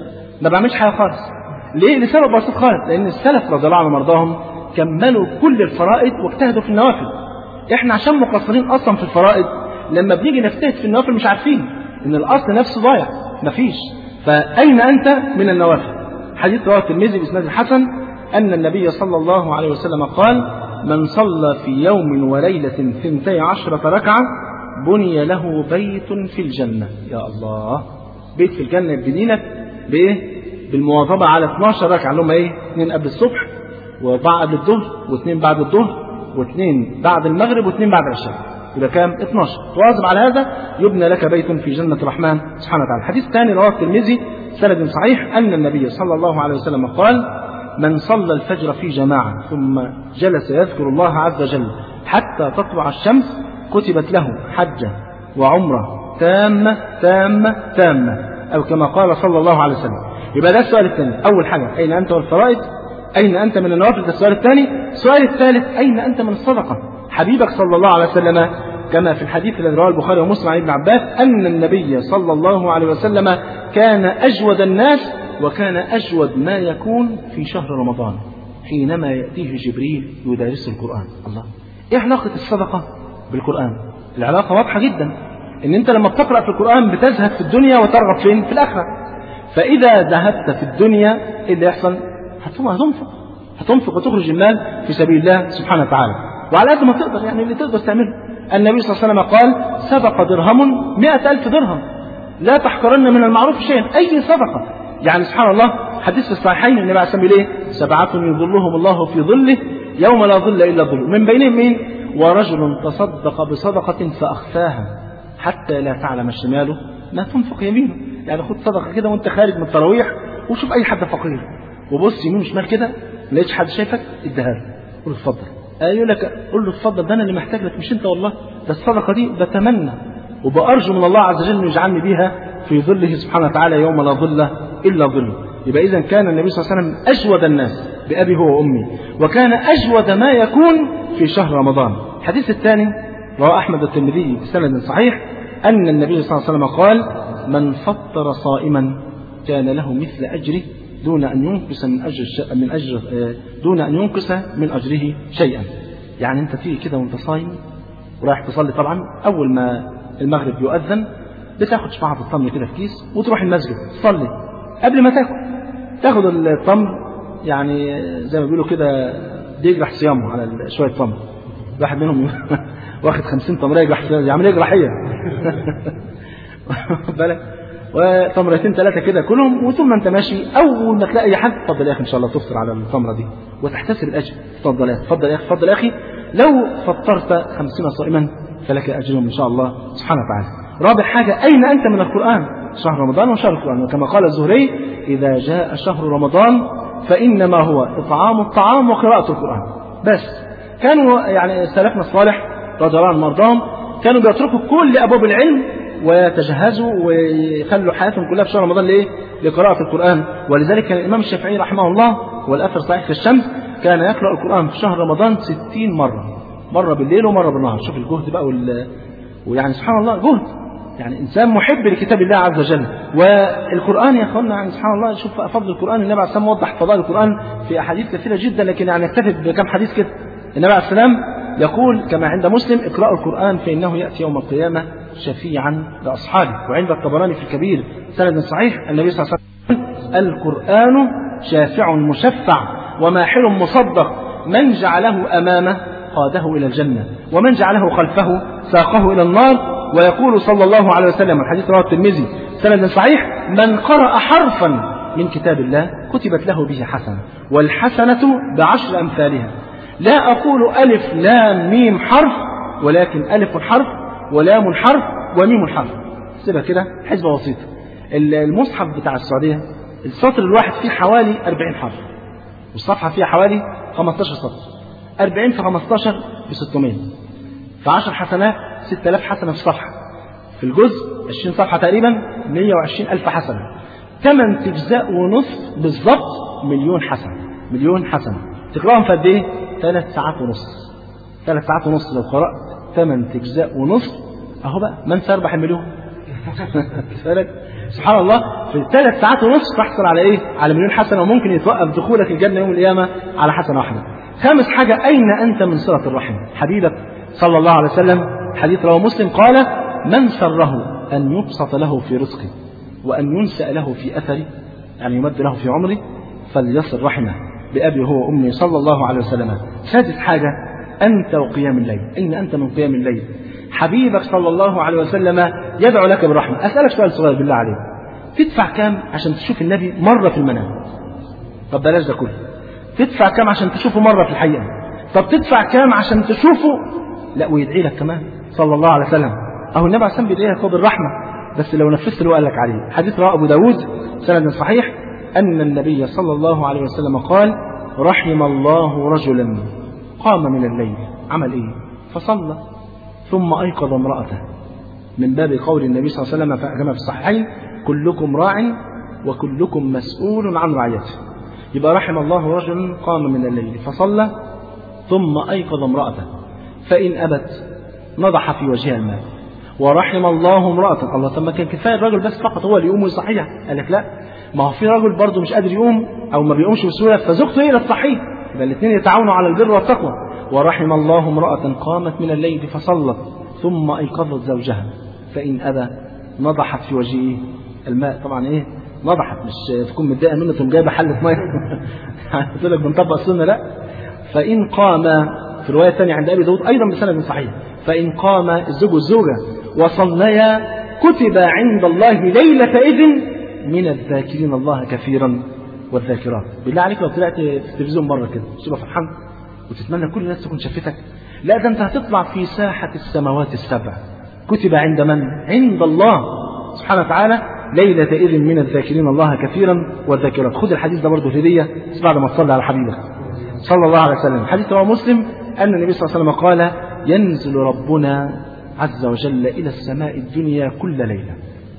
ما بعملش حاجة خالص. ليه؟ لسبب بسيط خالص، لأن السلف رضي الله عنهم وارضاهم كملوا كل الفرائض واجتهدوا في النوافل. إحنا عشان مقصرين أصلا في الفرائض لما بنيجي نجتهد في النوافل مش عارفين إن الأصل نفسه ضايع مفيش. فأين أنت من النوافل؟ حديث رواه الترمذي بإسناد الحسن أن النبي صلى الله عليه وسلم قال: من صلى في يوم وليلة ثنتي عشرة ركعة بني له بيت في الجنة. يا الله، بيت في الجنة يبني لك بإيه؟ بالمواظبة على اثناشر ركعة اللي هم إيه؟ اثنين قبل الصبح وأربعة قبل الظهر واثنين بعد الظهر واثنين بعد المغرب واثنين بعد العشاء، يبقى كام؟ اثناشر. تواظب على هذا يبنى لك بيت في جنة الرحمن سبحانه وتعالى. الحديث الثاني رواه الترمذي سند صحيح أن النبي صلى الله عليه وسلم قال: من صلى الفجر في جماعة ثم جلس يذكر الله عز وجل حتى تطلع الشمس كتبت له حجة وعمرة تامة تامة تامة، أو كما قال صلى الله عليه وسلم. يبقى ده السؤال الثاني. أول حاجة أين أنت والفرائض؟ أين أنت من النوافل؟ ده السؤال الثاني. السؤال الثالث: أين أنت من الصدقة؟ حبيبك صلى الله عليه وسلم كما في الحديث الذي رواه البخاري ومسلم عن ابن عباس أن النبي صلى الله عليه وسلم كان أجود الناس وكان أجود ما يكون في شهر رمضان حينما يأتيه جبريل يدرس القرآن. الله، إيه علاقة الصدقة بالقرآن؟ العلاقة واضحة جدا، إن أنت لما بتقرأ في القرآن بتزهد في الدنيا وترغب فين؟ في الآخرة. فإذا ذهبت في الدنيا إيه اللي يحصل؟ هتنفق هتنفق وتخرج المال في سبيل الله سبحانه وتعالى، وعلى قد ما تقدر، يعني اللي تقدر تعمله. النبي صلى الله عليه وسلم قال: سبق درهم مئة ألف درهم، لا تحقرن من المعروف شيئا، أي صدقة. يعني سبحان الله، حديث في الصحيحين النبي عليه الصلاة والسلام ليه؟ سبعة يظلهم الله في ظله يوم لا ظل إلا ظله، من بينهم مين؟ ورجل تصدق بصدقة فأخفاها حتى لا تعلم شماله ما تنفق يمينه. يعني خد صدقة كده وانت خارج من التراويح وشوف أي حد فقير وبص يمين وشمال كده ما لقيتش حد شايفك اديها له، قول له اتفضل. يقول لك قول له اتفضل، ده أنا اللي محتاج لك مش أنت، والله ده الصدقة دي بتمنى وبأرجو من الله عز وجل أن يجعلني بها في ظله سبحانه وتعالى يوم لا ظل إلا ظله. يبقى إذن كان النبي صلى الله عليه وسلم أجود الناس بأبي هو وأمي، وكان أجود ما يكون في شهر رمضان. الحديث الثاني رواه أحمد الترمذي بسند صحيح أن النبي صلى الله عليه وسلم قال: من فطر صائما كان له مثل أجره دون أن ينقص من أجر من أجر دون أن ينقص من أجره شيئا. يعني أنت تيجي كده وأنت صايم ورايح تصلي، طبعا أول ما المغرب يؤذن بتاخد شفاعة التمر كده في كيس وتروح المسجد تصلي. قبل ما تاكل تاخد التمر، يعني زي ما بيقولوا كده بيجرح صيامه على شوية تمر، واحد منهم واخد خمسين تمرة يجرح يعمل ايه جراحية بالك، وتمرتين ثلاثة كده كلهم، وثم انت ماشي اول ما تلاقي اي حد اتفضل يا اخي ان شاء الله تفطر على التمرة دي وتحتسب الاجر. اتفضل يا اخي اتفضل يا اخي اتفضل يا اخي، لو فطرت خمسين صائما فلك اجرهم ان شاء الله سبحانه وتعالى. رابع حاجة: اين انت من القرآن؟ شهر رمضان وشهر القرآن، وكما قال الزهري: اذا جاء شهر رمضان فانما هو اطعام الطعام وقراءة القرآن بس. كانوا يعني سلفنا الصالح رضي الله عنهم وارضاهم كانوا بيتركوا كل ابواب العلم ويتجهزوا ويخلوا حياتهم كلها في شهر رمضان ليه؟ لقراءة القرآن. ولذلك كان الإمام الشافعي رحمه الله والأثر صحيح في الشمس كان يقرأ القرآن في شهر رمضان ستين مرة، مرة بالليل ومرة بالنهار. شوف الجهد بقى وال... ويعني سبحان الله جهد، يعني إنسان محب لكتاب الله عز وجل. والقرآن يا أخوانا يعني سبحان الله، شوف فضل القرآن. النبي عليه السلام وضح فضائل القرآن في أحاديث كثيرة جدا، لكن يعني اكتفي بكم حديث كده. النبي عليه السلام يقول كما عند مسلم: اقرأوا القرآن فإنه يأتي يوم القيامة شفيعا لأصحابه. وعند الطبراني في الكبير سند صحيح النبي صلى الله عليه وسلم: القرآن شافع مشفع وماحل مصدق، من جعله أمامه قاده إلى الجنة، ومن جعله خلفه ساقه إلى النار. ويقول صلى الله عليه وسلم، الحديث رواه الترمذي سند صحيح: من قرأ حرفا من كتاب الله كتبت له به حسنة، والحسنة بعشر أمثالها. لا أقول ألف لام ميم حرف، ولكن ألف حرف ولام حرف وميم حرف. سيبها كده حسبة بسيطة. المصحف بتاع السعودية السطر الواحد فيه حوالي أربعين حرف، والصفحة فيها حوالي خمستاشر سطر. أربعين في خمستاشر ب ستمائة، في عشر حسنات ستة آلاف حسنة في الصفحة، في الجزء عشرين صفحة تقريبا مئة وعشرين ألف حسنة. ثمان أجزاء ونصف بالضبط مليون حسنة. مليون حسنة تقرأهم في قد إيه؟ ثلاث ساعات ونص. ثلاث ساعات ونص لو قرأت ثمان أجزاء ونصف، أهو بقى من سيربح المليون؟ سبحان الله، في ثلاث ساعات ونص تحصل على إيه؟ على مليون حسنة، وممكن يتوقف دخولك الجنة يوم القيامة على حسنة واحدة. خامس حاجة: أين أنت من صلة الرحم؟ حبيبك صلى الله عليه وسلم حديث رواه مسلم قال: من سره أن يبسط له في رزقه وأن ينسأ له في أثره، يعني يمد له في عمره، فليصل رحمه بأبي هو وأمي صلى الله عليه وسلم. سادس حاجة: أنت وقيام الليل. أين أنت من قيام الليل؟ حبيبك صلى الله عليه وسلم يدعو لك بالرحمة. أسألك سؤال صغير بالله عليك، تدفع كام عشان تشوف النبي مرة في المنام؟ طب بلاش ده كله. تدفع كام عشان تشوفه مرة في الحقيقة؟ طب تدفع كام عشان تشوفه لا ويدعي لك كمان صلى الله عليه وسلم؟ أهو النبي عليه الصلاة والسلام بيدعي لك بالرحمة، بس لو نفذت اللي هو قال لك عليه. حديث رواه أبو داود سند صحيح أن النبي صلى الله عليه وسلم قال: رحم الله رجلا قام من الليل، عمل إيه؟ فصلى ثم أيقظ امرأته، من باب قول النبي صلى الله عليه وسلم كما في الصحيحين: كلكم راع وكلكم مسؤول عن رعيته. يبقى رحم الله رجلا قام من الليل فصلى ثم أيقظ امرأته، فإن أبت نضح في وجهها الماء. ورحم الله امرأة. الله، طب ما كان كفاية الرجل بس فقط هو اللي يقوم ويصحيها؟ قال لك لا، ما هو في رجل برضه مش قادر يقوم أو ما بيقومش بسهولة، فزوجته هي اللي تصحيه، يبقى الاثنين يتعاونوا على البر والتقوى. ورحم الله امرأة قامت من الليل فصلت ثم أيقظت زوجها، فإن أبى نضحت في وجهه الماء. طبعا إيه نضحت؟ مش تكون متضايقة منه تقوم جايبة حلة مية قلت لك بنطبق السنة، لا. فإن قام، في رواية ثانية عند أبي داود أيضا بسند صحيح: فإن قام الزوج والزوجة وصليا كتب عند الله ليلة إذن من الذاكرين الله كثيرا والذاكرات. بالله عليك لو طلعت في التلفزيون مرة كده تبقى فرحان وتتمنى كل الناس تكون شافتك؟ لا، ده أنت هتطلع في ساحة السماوات السبع. كتب عند من؟ عند الله سبحانه وتعالى ليلة إذن من الذاكرين الله كثيرا والذاكرات. خذ الحديث ده برضه هدية بعد ما تصلي على حبيبك صلى الله عليه وسلم. حديث رواه مسلم أن النبي صلى الله عليه وسلم قال: ينزل ربنا عز وجل إلى السماء الدنيا كل ليلة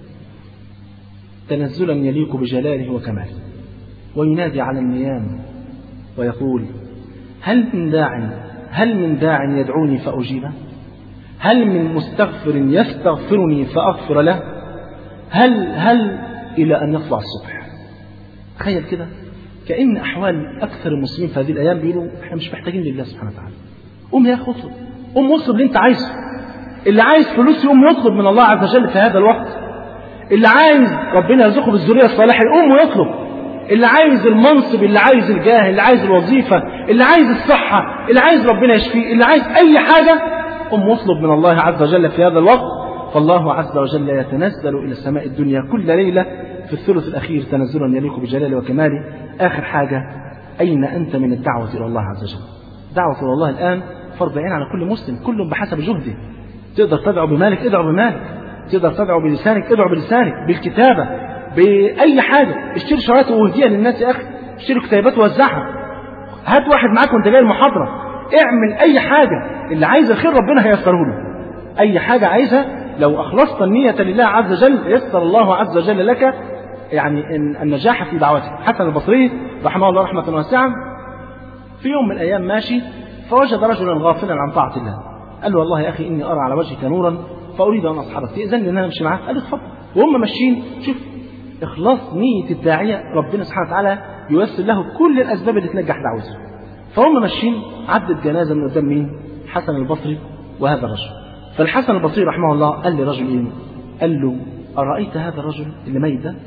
تنزلا يليق بجلاله وكماله، وينادي على النيام ويقول: هل من داع هل من داع يدعوني فأجيبه؟ هل من مستغفر يستغفرني فأغفر له؟ هل هل إلى أن يطلع الصبح. تخيل كده، كأن أحوال أكثر المسلمين في هذه الأيام بيقولوا إحنا مش محتاجين لله سبحانه وتعالى. قوم يا أخي اطلب، قوم اطلب اللي أنت عايزه. اللي عايز فلوس يقوم يطلب من الله عز وجل في هذا الوقت. اللي عايز ربنا يرزقه بالذرية الصالحة يقوم ويطلب. اللي عايز المنصب، اللي عايز الجاه، اللي عايز الوظيفة، اللي عايز الصحة، اللي عايز ربنا يشفيه، اللي عايز أي حاجة، قوم واطلب من الله عز وجل في هذا الوقت. فالله عز وجل يتنزل إلى السماء الدنيا كل ليلة في الثلث الأخير تنزلا يليق بجلاله وكماله. آخر حاجة: أين أنت من الدعوة إلى الله عز وجل؟ دعوة إلى الله الآن فرض عين على كل مسلم، كل بحسب جهده. تقدر تدعو بمالك ادعو بمالك، تقدر تدعو بلسانك ادعو بلسانك، بالكتابة، بأي حاجة. اشتري شرايط وهدية للناس يا أخي، اشتري كتابات ووزعها، هات واحد معاك وانت جاي المحاضرة، اعمل أي حاجة. اللي عايز الخير ربنا هيسره له. أي حاجة عايزها لو أخلصت النية لله عز وجل يسر الله عز وجل لك يعني النجاح في دعوتك. حسن البصري رحمه الله رحمة واسعة في يوم من الأيام ماشي فوجد رجلا غافلا عن طاعة الله. قال له: والله يا أخي إني أرى على وجهك نورا فأريد أن أصحبك، تأذن لي أن أنا أمشي معاك؟ قال له: اتفضل. وهم ماشيين، شوف إخلاص نية الداعية، ربنا سبحانه وتعالى ييسر له كل الأسباب اللي تنجح دعوته. فهم ماشيين عدت جنازة من قدام مين؟ حسن البصري وهذا الرجل. فالحسن البصري رحمه الله قال لرجل إيه؟ قال له: أرأيت هذا الرجل اللي ميت ده؟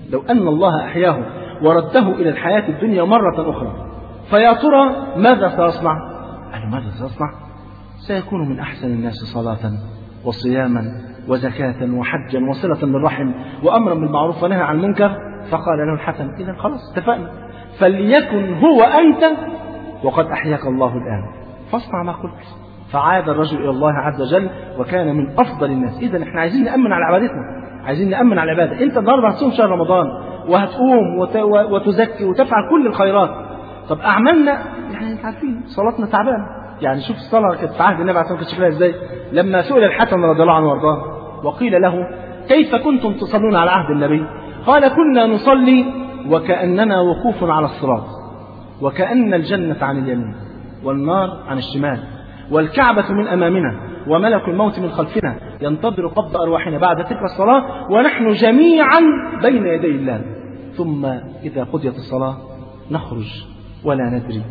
لو أن الله أحياه ورده إلى الحياة الدنيا مرة أخرى فيا ترى ماذا سيصنع؟ قال ماذا سيصنع؟ سيكون من أحسن الناس صلاة وصياما وزكاة وحجا وصلة بالرحم وأمرا بالمعروف ونهى عن المنكر. فقال له الحسن إذا خلاص اتفقنا، فليكن هو أنت وقد أحياك الله الآن فاصنع ما قلت. فعاد الرجل إلى الله عز وجل وكان من أفضل الناس. إذا احنا عايزين نأمن على عبادتنا، عايزين نأمن على العبادة. أنت النهارده هتصوم شهر رمضان وهتقوم وتزكي وتفعل كل الخيرات. طب أعمالنا يعني أنت عارفين صلاتنا تعبانة. يعني شوف الصلاة كانت في عهد النبي عليه الصلاة والسلام كانت شكلها إزاي. لما سئل الحسن رضي الله عنه وارضاه وقيل له كيف كنتم تصلون على عهد النبي؟ قال كنا نصلي وكأننا وقوف على الصراط، وكأن الجنة عن اليمين والنار عن الشمال والكعبة من أمامنا وملك الموت من خلفنا ينتظر قبض أرواحنا بعد تلك الصلاة ونحن جميعا بين يدي الله، ثم إذا قضيت الصلاة نخرج ولا ندري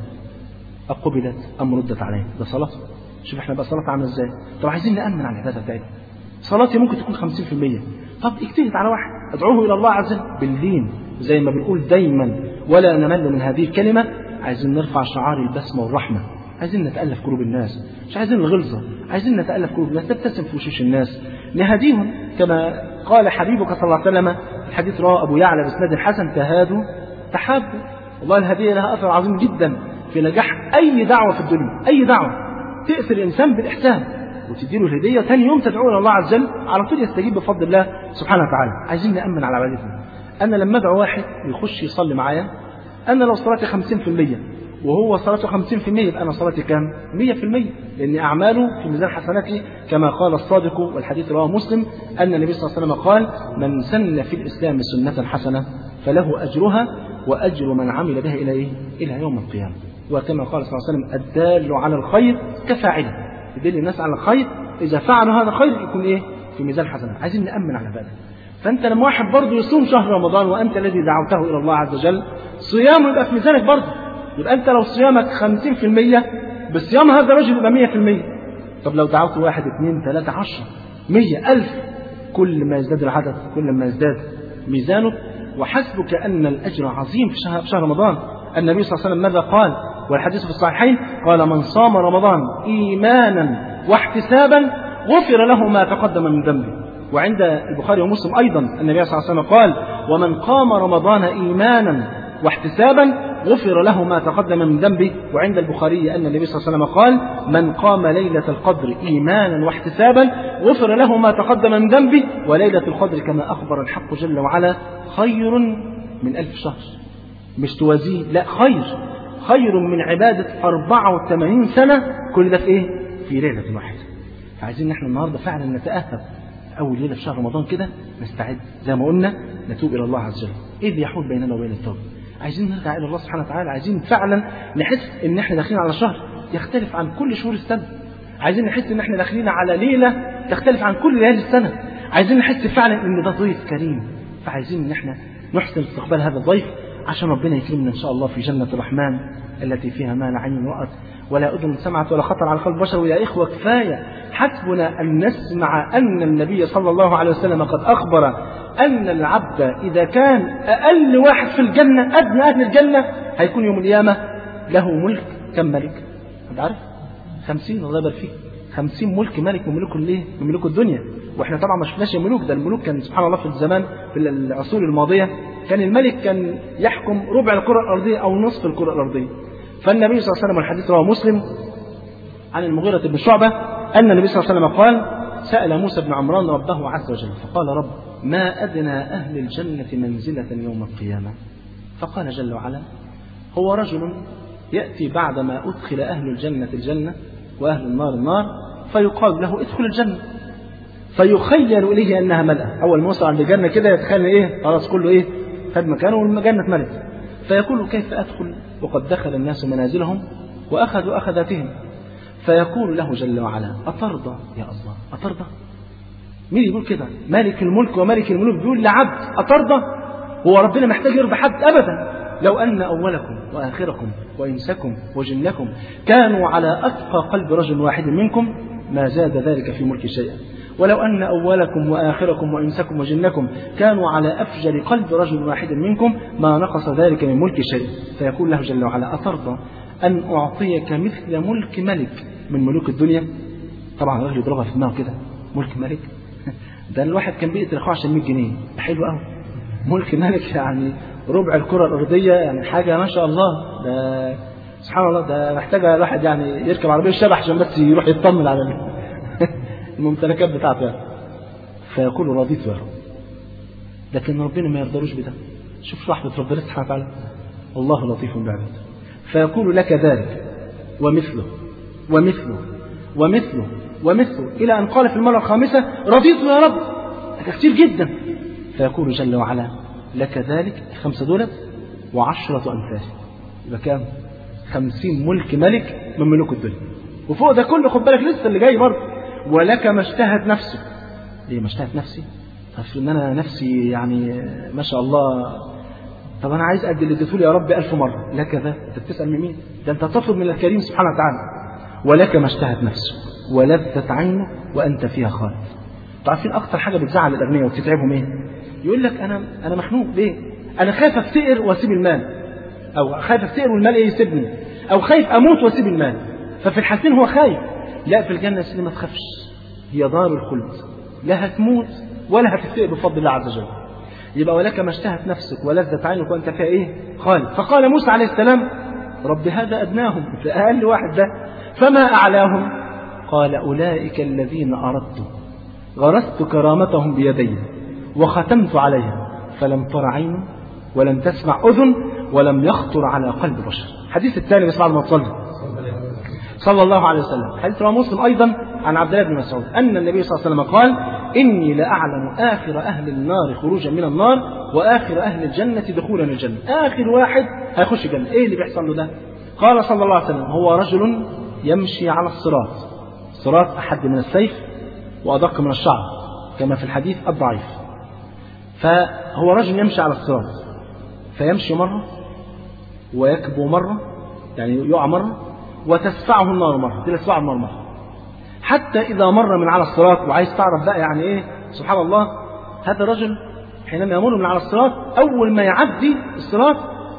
أقبلت أم ردت علينا. ده صلاة. شوف احنا بقى صلاة عاملة ازاي. طب عايزين نأمن على العبادة بتاعتنا. صلاتي ممكن تكون خمسين في المية، طب اجتهد على واحد ادعوه إلى الله عز وجل باللين زي ما بنقول دايما ولا نمل من هذه الكلمة. عايزين نرفع شعار البسمة والرحمة، عايزين نتألف قلوب الناس، مش عايزين الغلظة، عايزين نتألف قلوب الناس، نبتسم في وشوش الناس، نهديهم كما قال حبيبك صلى الله عليه وسلم. الحديث رواه أبو يعلى بإسناد الحسن تهادوا تحابوا. والله الهدية لها أثر عظيم جدا في نجاح أي دعوة في الدنيا. أي دعوة تأثر الإنسان بالإحسان وتديله الهدية ثاني يوم تدعوه إلى الله عز وجل على طول يستجيب بفضل الله سبحانه وتعالى. عايزين نأمن على عبادتنا. أنا لما أدعو واحد يخش يصلي معايا، أنا لو صلاتي خمسين في المية وهو صلاته خمسين في المية يبقى أنا صلاتي كام؟ مية في المية، لأن أعماله في ميزان حسناتي كما قال الصادق والحديث رواه مسلم أن النبي صلى الله عليه وسلم قال من سن في الإسلام سنة حسنة فله أجرها وأجر من عمل بها إلى إيه؟ إلى يوم القيامة. وكما قال صلى الله عليه وسلم الدال على الخير كفاعله، يدل الناس على الخير إذا فعلوا هذا خير يكون إيه؟ في ميزان حسنة. عايزين نأمن على ذلك. فأنت لما واحد برضه يصوم شهر رمضان وأنت الذي دعوته إلى الله عز وجل صيامه يبقى في ميزانك برضه. يبقى أنت لو صيامك خمسين في المية بصيام هذا الرجل يبقى مية في المية. طب لو دعوت واحد اثنين ثلاثة عشرة مية ألف كل ما يزداد العدد كل ما يزداد ميزانك. وحسبك أن الأجر عظيم في شهر, في شهر رمضان. النبي صلى الله عليه وسلم ماذا قال والحديث في الصحيحين؟ قال من صام رمضان إيمانا واحتسابا غفر له ما تقدم من ذنبه. وعند البخاري ومسلم أيضا النبي صلى الله عليه وسلم قال ومن قام رمضان إيمانا واحتسابا غفر له ما تقدم من ذنبه. وعند البخاري أن النبي صلى الله عليه وسلم قال من قام ليلة القدر إيمانا واحتسابا غفر له ما تقدم من ذنبه. وليلة القدر كما أخبر الحق جل وعلا خير من ألف شهر. مش توازيه، لا، خير خير من عبادة أربعة وثمانين سنة كل ده في إيه؟ في ليلة واحدة. فعايزين نحن النهاردة فعلا نتأهب أول ليلة في شهر رمضان كده نستعد زي ما قلنا نتوب إلى الله عز وجل. إيه اللي يحول بيننا وبين التوبة؟ عايزين نرجع إلى الله سبحانه وتعالى. عايزين فعلا نحس إن إحنا داخلين على شهر يختلف عن كل شهور السنة. عايزين نحس إن إحنا داخلين على ليلة تختلف عن كل ليالي السنة. عايزين نحس فعلا إن ده ضيف كريم. فعايزين إن إحنا نحسن استقبال هذا الضيف عشان ربنا يكرمنا إن شاء الله في جنة الرحمن التي فيها ما لا عين رأت ولا أذن سمعت ولا خطر على قلب بشر. ويا إخوة كفاية حسبنا أن نسمع أن النبي صلى الله عليه وسلم قد أخبر أن العبد إذا كان أقل واحد في الجنة أدنى أهل الجنة هيكون يوم القيامة له ملك كم ملك؟ أنت عارف؟ خمسين. الله يبارك فيك. خمسين ملك ملك من ملوك الايه؟ من ملوك الدنيا. واحنا طبعا ما شفناش الملوك ده. الملوك كان سبحان الله في الزمان في العصور الماضية كان الملك كان يحكم ربع الكرة الأرضية أو نصف الكرة الأرضية. فالنبي صلى الله عليه وسلم الحديث رواه مسلم عن المغيرة بن شعبة أن النبي صلى الله عليه وسلم قال سأل موسى بن عمران ربه عز وجل فقال رب ما أدنى أهل الجنة منزلة يوم القيامة؟ فقال جل وعلا هو رجل يأتي بعدما أدخل أهل الجنة الجنة وأهل النار النار فيقال له ادخل الجنة فيخيل إليه أنها ملأة. أول ما وصل عند الجنة كده يتخيل إيه؟ خلاص كله إيه؟ خد مكانه والجنة ملت. فيقول كيف أدخل وقد دخل الناس منازلهم وأخذوا أخذاتهم؟ فيقول له جل وعلا أترضى يا الله؟ أترضى؟ مين يقول كده؟ مالك الملك وملك الملوك بيقول لعبد أترضى؟ هو ربنا محتاج يرضى حد؟ أبدا. لو أن أولكم وآخركم وإنسكم وجنكم كانوا على أتقى قلب رجل واحد منكم ما زاد ذلك في ملك شيئا ولو أن أولكم وآخركم وإنسكم وجنكم كانوا على أفجر قلب رجل واحد منكم ما نقص ذلك من ملك شيء. فيقول له جل وعلا أترضى أن أعطيك مثل ملك ملك من ملوك الدنيا؟ طبعا الراجل يضربها في دماغه كده، ملك ملك ده الواحد كان بيقتل أخوه عشان مية جنيه، حلو قوي. ملك ملك يعني ربع الكرة الأرضية، يعني حاجة ما شاء الله. ده سبحان الله، ده محتاج الواحد يعني يركب عربية الشبح عشان بس يروح يطمن على الممتلكات بتاعته يعني. فيقول رضيت يا رب، لكن ربنا ما يرضلوش بده. شوف رحمة ربنا سبحانه وتعالى، الله لطيف بعباده. فيقول لك ذلك ومثله ومثله ومثله ومثله إلى أن قال في المرة الخامسة رضيت يا رب، ده كتير جدا. فيقول جل وعلا لك ذلك، الخمسة دولت وعشرة أمثال، يبقى كام؟ خمسين ملك ملك من ملوك الدنيا. وفوق ده كله خد بالك لسه اللي جاي برضه، ولك ما اشتهت نفسه. ليه ما اشتهت نفسي؟ طب ان انا نفسي يعني ما شاء الله، طب انا عايز قد اللي اديته لي يا رب ألف مرة. لك ذا، انت بتسأل من مين؟ ده انت تطلب من الكريم سبحانه وتعالى. ولك ما اشتهت نفسه ولذت عينه وانت فيها خالد. عارفين اكتر حاجه بتزعل الاغنياء وبتتعبهم ايه؟ يقول لك انا انا مخنوق ليه؟ انا خايف افتقر واسيب المال، او خايف افتقر والمال ايه يسيبني، او خايف اموت واسيب المال. ففي الحالتين هو خايف. لا، في الجنه سيدي ما تخافش، هي دار الخلد، لا هتموت ولا هتفتقر بفضل الله عز وجل. يبقى ولك ما اشتهت نفسك ولذت عينك وانت فيها ايه؟ خالد. فقال موسى عليه السلام رب هذا ادناهم، في اقل واحد ده، فما اعلاهم؟ قال اولئك الذين اردت غرست كرامتهم بيدي وختمت عليها فلم تر عين ولم تسمع أذن ولم يخطر على قلب بشر. الحديث الثاني بس بعد ما تصلي صلى الله عليه وسلم، حديث رواه مسلم أيضا عن عبد الله بن مسعود أن النبي صلى الله عليه وسلم قال إني لأعلم آخر أهل النار خروجا من النار وآخر أهل الجنة دخولا الجنة. آخر واحد هيخش الجنة إيه اللي بيحصل له ده؟ قال صلى الله عليه وسلم هو رجل يمشي على الصراط، الصراط أحد من السيف وأدق من الشعر كما في الحديث الضعيف. فهو رجل يمشي على الصراط، فيمشي مرة ويكبو مرة، يعني يقع مرة، وتسفعه النار مرة، تسفعه النار مرة، حتى إذا مر من على الصراط. وعايز تعرف بقى يعني إيه سبحان الله، هذا الرجل حينما يمر من على الصراط أول ما يعدي الصراط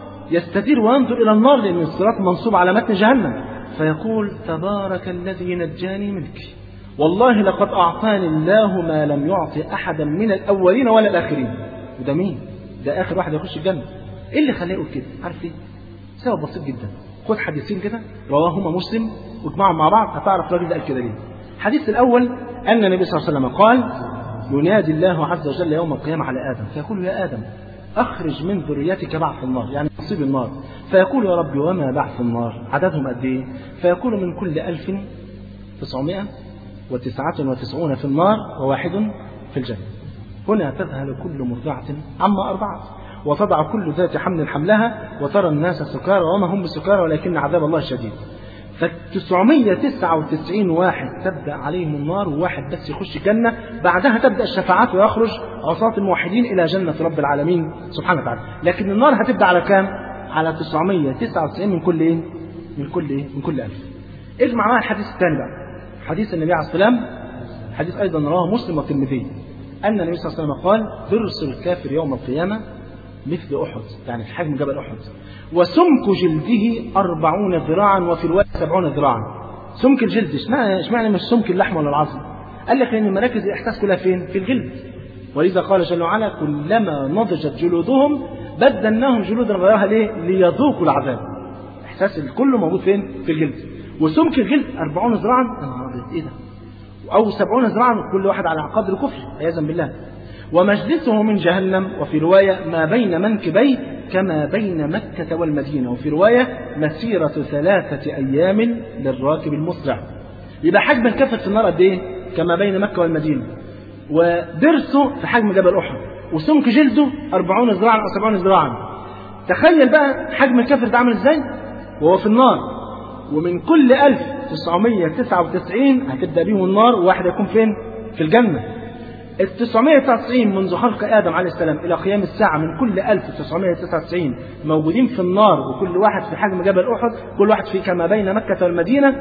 يستدير وينظر إلى النار، لأن الصراط منصوب على متن جهنم، فيقول تبارك الذي نجاني منك، والله لقد أعطاني الله ما لم يعطي أحدا من الأولين ولا الآخرين. وده مين؟ ده آخر واحد يخش الجنة. إيه اللي خلاه يقول كده؟ عارف ليه؟ سبب بسيط جدا. خد حديثين كده رواهما مسلم واجمعهم مع بعض هتعرف الراجل ده قال كده ليه. الحديث الأول أن النبي صلى الله عليه وسلم قال ينادي الله عز وجل يوم القيامة على آدم فيقول يا آدم أخرج من ذريتك بعث النار، يعني نصيب النار. فيقول يا رب وما بعث النار؟ عددهم قد إيه؟ فيقول من كل ألف تسعمائة وتسعة وتسعون في النار وواحد في الجنة. هنا تذهل كل مرضعة عما أرضعت وتضع كل ذات حمل حملها وترى الناس سكارى وما هم بسكارى ولكن عذاب الله شديد. فالتسعمائة وتسعة وتسعين واحد تبدأ عليهم النار وواحد بس يخش الجنة. بعدها تبدأ الشفاعات ويخرج عصاة الموحدين إلى جنة رب العالمين سبحانه وتعالى. لكن النار هتبدأ على كام؟ على تسعمائة وتسعة وتسعين من كل إيه؟ من كل إيه؟ من كل ألف. اجمع معايا الحديث الثاني بقى، حديث النبي عليه الصلاة والسلام، حديث أيضا رواه مسلم والترمذي أن النبي صلى الله عليه وسلم قال ضرس الكافر يوم القيامة مثل أحد، يعني في حجم جبل أحد، وسمك جلده أربعون ذراعا وفي الرواية سبعون ذراعا. سمك الجلد اشمعنى مش سمك اللحم ولا العظم؟ قال لك لأن مراكز الإحساس كلها فين؟ في الجلد. ولذا قال جل وعلا كلما نضجت جلودهم بدلناهم جلودا غيرها ليه؟ ليذوقوا العذاب. إحساس الكل موجود فين؟ في الجلد. وسمك الجلد أربعون ذراعا، إيه ده؟ أو سبعون ذراعا، كل واحد على قدر كفر عياذا بالله. ومجلسه من جهنم، وفي رواية ما بين منكبيه كما بين مكة والمدينة، وفي رواية مسيرة ثلاثة أيام للراكب المسرع. يبقى حجم الكفر في النار قد إيه؟ كما بين مكة والمدينة. ودرسه في حجم جبل أحد، وسمك جلده أربعون ذراعا أو سبعون ذراعا. تخيل بقى حجم الكفر ده عامل إزاي وهو في النار. ومن كل ألف تسعمائة وتسعة وتسعين هتبدأ بيهم النار وواحد يكون فين؟ في الجنة. التسعمائة وتسعة وتسعين منذ خلق آدم عليه السلام إلى قيام الساعة من كل ألف تسعمائة وتسعة وتسعين موجودين في النار، وكل واحد في حجم جبل أحد، كل واحد في كما بين مكة والمدينة.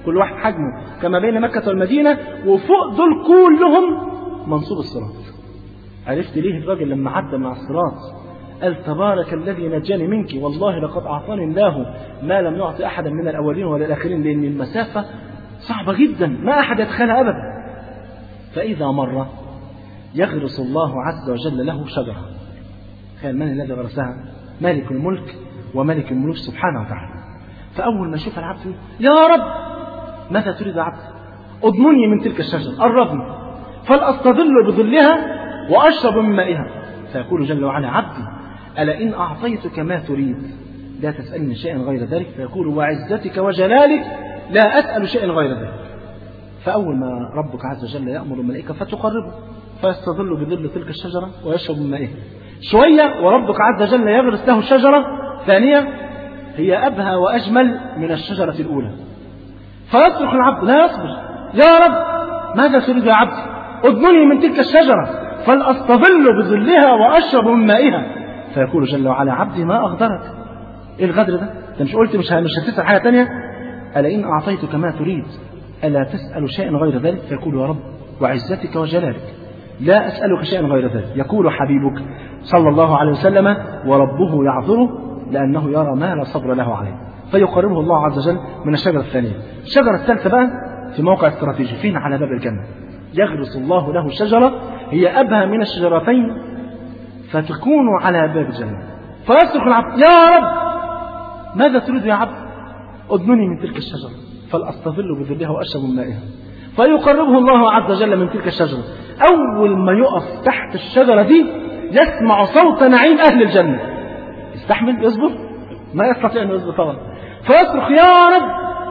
كل واحد حجمه كما بين مكة والمدينة، وفوق دول كلهم منصوب الصراط. عرفت ليه الراجل لما عدى مع الصراط قال تبارك الذي نجاني منك، والله لقد أعطاني الله ما لم يعطي أحدا من الأولين ولا الآخرين، لأن المسافة صعبة جدا ما أحد يدخلها أبدا. فإذا مر يغرس الله عز وجل له شجرة. تخيل من الذي غرسها؟ مالك الملك وملك الملوك سبحانه وتعالى. فأول ما يشوف العبد يا رب ماذا تريد يا عبد؟ أضمني من تلك الشجرة، قربني فلأستظل بظلها وأشرب من مائها. فيقول جل وعلا عبدي ألا إن أعطيتك ما تريد لا تسألني شيئا غير ذلك، فيقول وعزتك وجلالك لا أسأل شيئا غير ذلك. فأول ما ربك عز وجل يأمر الملائكة فتقربه فيستظل بظل تلك الشجرة ويشرب من مائها. شوية وربك عز وجل يغرس له الشجرة ثانية هي أبهى وأجمل من الشجرة الأولى. فيصرخ العبد لا يصبر يا رب ماذا تريد يا عبدي؟ أضمني من تلك الشجرة فلأستظل بظلها وأشرب من مائها. فيقول جل وعلا عبدي ما أغدرك؟ إيه الغدر ده؟ أنت مش قلت مش مش هتسأل حاجة تانية؟ ألا إن أعطيتك ما تريد ألا تسأل شيئا غير ذلك؟ فيقول يا رب وعزتك وجلالك لا أسألك شيئا غير ذلك. يقول حبيبك صلى الله عليه وسلم وربه يعذره لأنه يرى ما لا صبر له عليه. فيقربه الله عز وجل من الشجرة الثانية. الشجرة الثالثة بقى في موقع استراتيجي فين؟ على باب الجنة. يغرس الله له شجرة هي أبهى من الشجرتين فتكون على باب الجنة. فيصرخ العبد يا رب ماذا تريد يا عبد؟ أضمني من تلك الشجرة فلأستظل بظلها وأشرب من مائها. فيقربه الله عز وجل من تلك الشجرة. أول ما يقف تحت الشجرة دي يسمع صوت نعيم أهل الجنة. يستحمل يصبر؟ ما يستطيع أن يصبر طبعا. فيصرخ يا رب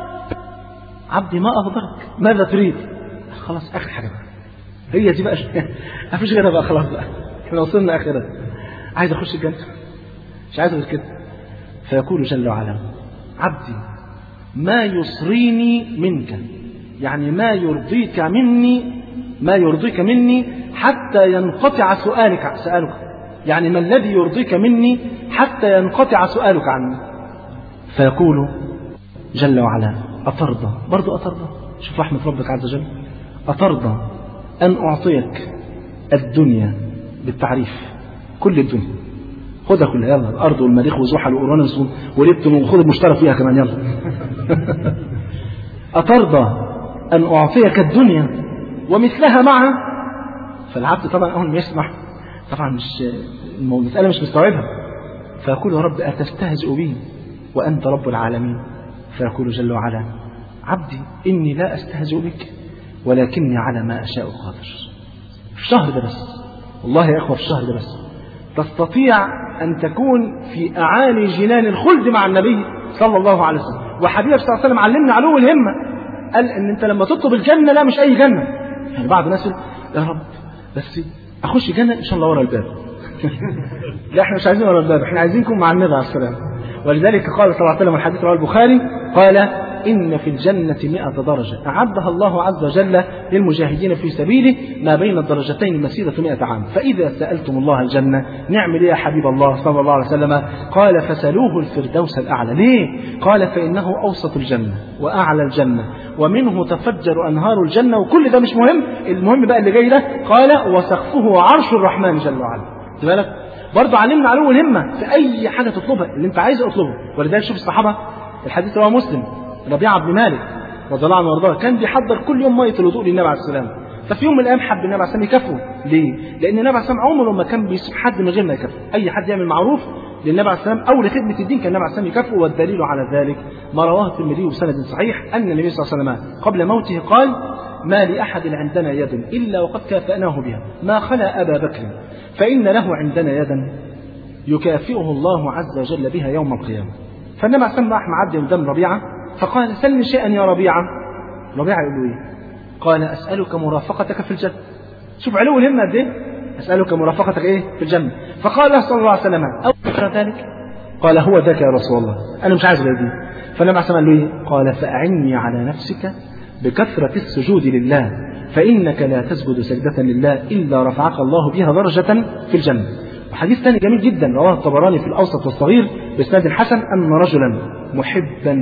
عبدي ما أغدرك ماذا تريد؟ خلاص آخر حاجة بقى هي دي بقى ما فيش غيرها بقى خلاص بقى احنا وصلنا آخرها عايز أخش الجنة مش عايز غير كده. فيقول جل وعلا عبدي ما يصريني منك، يعني ما يرضيك مني ما يرضيك مني حتى ينقطع سؤالك سؤالك يعني ما الذي يرضيك مني حتى ينقطع سؤالك عني. فيقول جل وعلا أترضى؟ برضو أترضى؟ شوف رحمة ربك عز وجل. أترضى أن أعطيك الدنيا بالتعريف كل الدنيا خدها كلها يلا الأرض والمريخ وزحل وأورانوس وليبتون وخد المشترك فيها كمان يلا أترضى أن أعطيك الدنيا ومثلها معها؟ فالعبد طبعا أول ما يسمع طبعا مش المسألة مش مستوعبها. فيقول يا رب أتستهزئ بي وأنت رب العالمين؟ فيقول جل وعلا عبدي إني لا أستهزئ بك ولكني على ما أشاء قادر. في الشهر ده بس والله يا إخوة في الشهر ده بس تستطيع أن تكون في أعالي جنان الخلد مع النبي صلى الله عليه وسلم. وحبيبه صلى الله عليه وسلم علمنا علو الهمة. قال أن أنت لما تطلب الجنة لا مش أي جنة. يعني بعض الناس يا رب بس أخش جنة إن شاء الله ورا الباب لا احنا مش عايزين ورا الباب احنا عايزينكم مع النبي عليه السلام. ولذلك قال صلى الله عليه وسلم الحديث رواه البخاري قال إن في الجنة مئة درجة أعدها الله عز وجل للمجاهدين في سبيله ما بين الدرجتين مسيرة مئة عام. فإذا سألتم الله الجنة نعمل إيه يا حبيب الله صلى الله عليه وسلم؟ قال فسألوه الفردوس الأعلى. ليه؟ قال فإنه أوسط الجنة وأعلى الجنة ومنه تفجر أنهار الجنة. وكل ده مش مهم، المهم بقى اللي جاي ده قال وسقفه عرش الرحمن جل وعلا. خد بالك برضه علمنا علو الهمة في أي حاجة تطلبها اللي أنت عايز اطلبه. ولذلك شوف الصحابة الحديث رواه مسلم ربيعة بن مالك رضي الله عنه وارضاه كان بيحضر كل يوم مية الوضوء للنبي عليه السلام. ففي يوم من الأيام حب النبي عليه السلام يكافئه. ليه؟ لأن النبي عليه السلام عمره ما كان بيسيب حد من غير ما يكافئه. أي حد يعمل معروف للنبي عليه السلام أو لخدمة الدين كان النبي عليه السلام يكافئه. والدليل على ذلك ما رواه الترمذي بسند صحيح أن النبي صلى الله عليه وسلم قبل موته قال ما لأحد عندنا يد إلا وقد كافأناه بها ما خلا أبا بكر فإن له عندنا يدا يكافئه الله عز وجل بها يوم القيامة. فالنبي عليه السلام راح معدي قدام ربيعة فقال سلني شيئا يا ربيعة. ربيعة يقول له ايه؟ قال أسألك مرافقتك في الجنة. شوف علو الهمة قد ايه؟ أسألك مرافقتك ايه في الجنة. فقال له صلى الله عليه وسلم أو ذلك؟ قال هو ذاك يا رسول الله أنا مش عايز غير دي. فالنبي عليه السلام قال له ايه؟ قال فأعني على نفسك بكثرة السجود لله فإنك لا تسجد سجدة لله إلا رفعك الله بها درجة في الجنة. وحديث ثاني جميل جدا رواه الطبراني في الأوسط والصغير بإسناد حسن أن رجلا محبا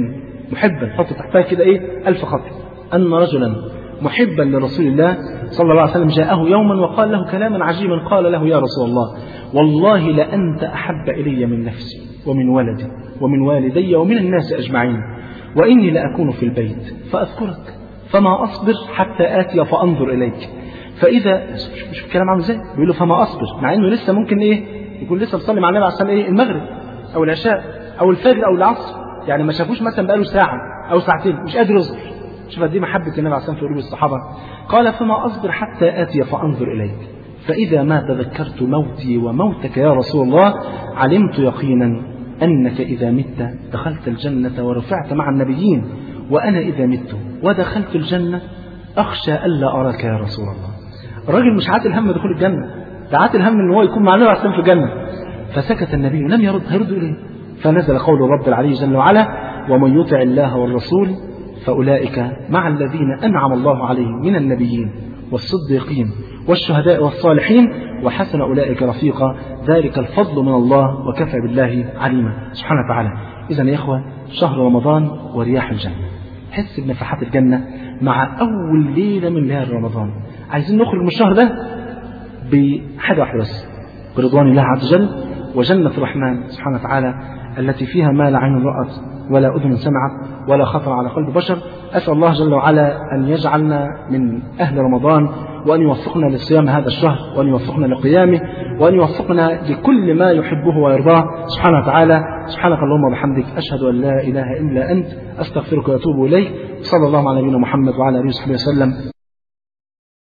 محبا، حط تحتها كده إيه ألف خط، أن رجلا محبا لرسول الله صلى الله عليه وسلم جاءه يوما وقال له كلاما عجيبا، قال له يا رسول الله والله لأنت أحب إلي من نفسي ومن ولدي ومن والدي ومن الناس أجمعين، وإني لأكون في البيت فأذكرك فما أصبر حتى آتي فأنظر إليك، فإذا مش الكلام عامل ازاي، بيقول له فما أصبر، مع إنه لسه ممكن إيه يكون لسه بيصلي مع النبي عليه الصلاة والسلام إيه المغرب أو العشاء أو الفجر أو العصر، يعني ما شافوش مثلا بقاله ساعة أو ساعتين، مش قادر يصبر. شوف دي محبة النبي عليه الصلاة والسلام في قلوب الصحابة. قال فما أصبر حتى آتي فأنظر إليك، فإذا ما تذكرت موتي وموتك يا رسول الله علمت يقينا أنك إذا مت دخلت الجنة ورفعت مع النبيين، وأنا إذا مت ودخلت الجنة أخشى ألا أراك يا رسول الله. الراجل مش عاتل هم دخول الجنة، ده عاتل هم أن هو يكون مع النبي عليه الصلاة والسلام في الجنة. فسكت النبي لم يرد، هيرد إليه؟ فنزل قول الرب العلي جل وعلا ومن يطع الله والرسول فأولئك مع الذين أنعم الله عليهم من النبيين والصديقين والشهداء والصالحين وحسن أولئك رفيقا، ذلك الفضل من الله وكفى بالله عليما سبحانه وتعالى. إذن يا إخوة شهر رمضان ورياح الجنة، حس بنفحات الجنة مع أول ليلة من ليالي رمضان. عايزين نخرج من الشهر ده بحاجة واحدة بس، برضوان الله عز وجل وجنة الرحمن سبحانه وتعالى التي فيها ما لا عين رأت ولا أذن سمعت ولا خطر على قلب بشر. أسأل الله جل وعلا أن يجعلنا من أهل رمضان، وأن يوفقنا لصيام هذا الشهر، وأن يوفقنا لقيامه، وأن يوفقنا لكل ما يحبه ويرضاه سبحانه وتعالى. سبحانك اللهم وبحمدك أشهد أن لا إله إلا أنت أستغفرك وأتوب إليك. صلى الله على نبينا محمد وعلى آله وصحبه وسلم.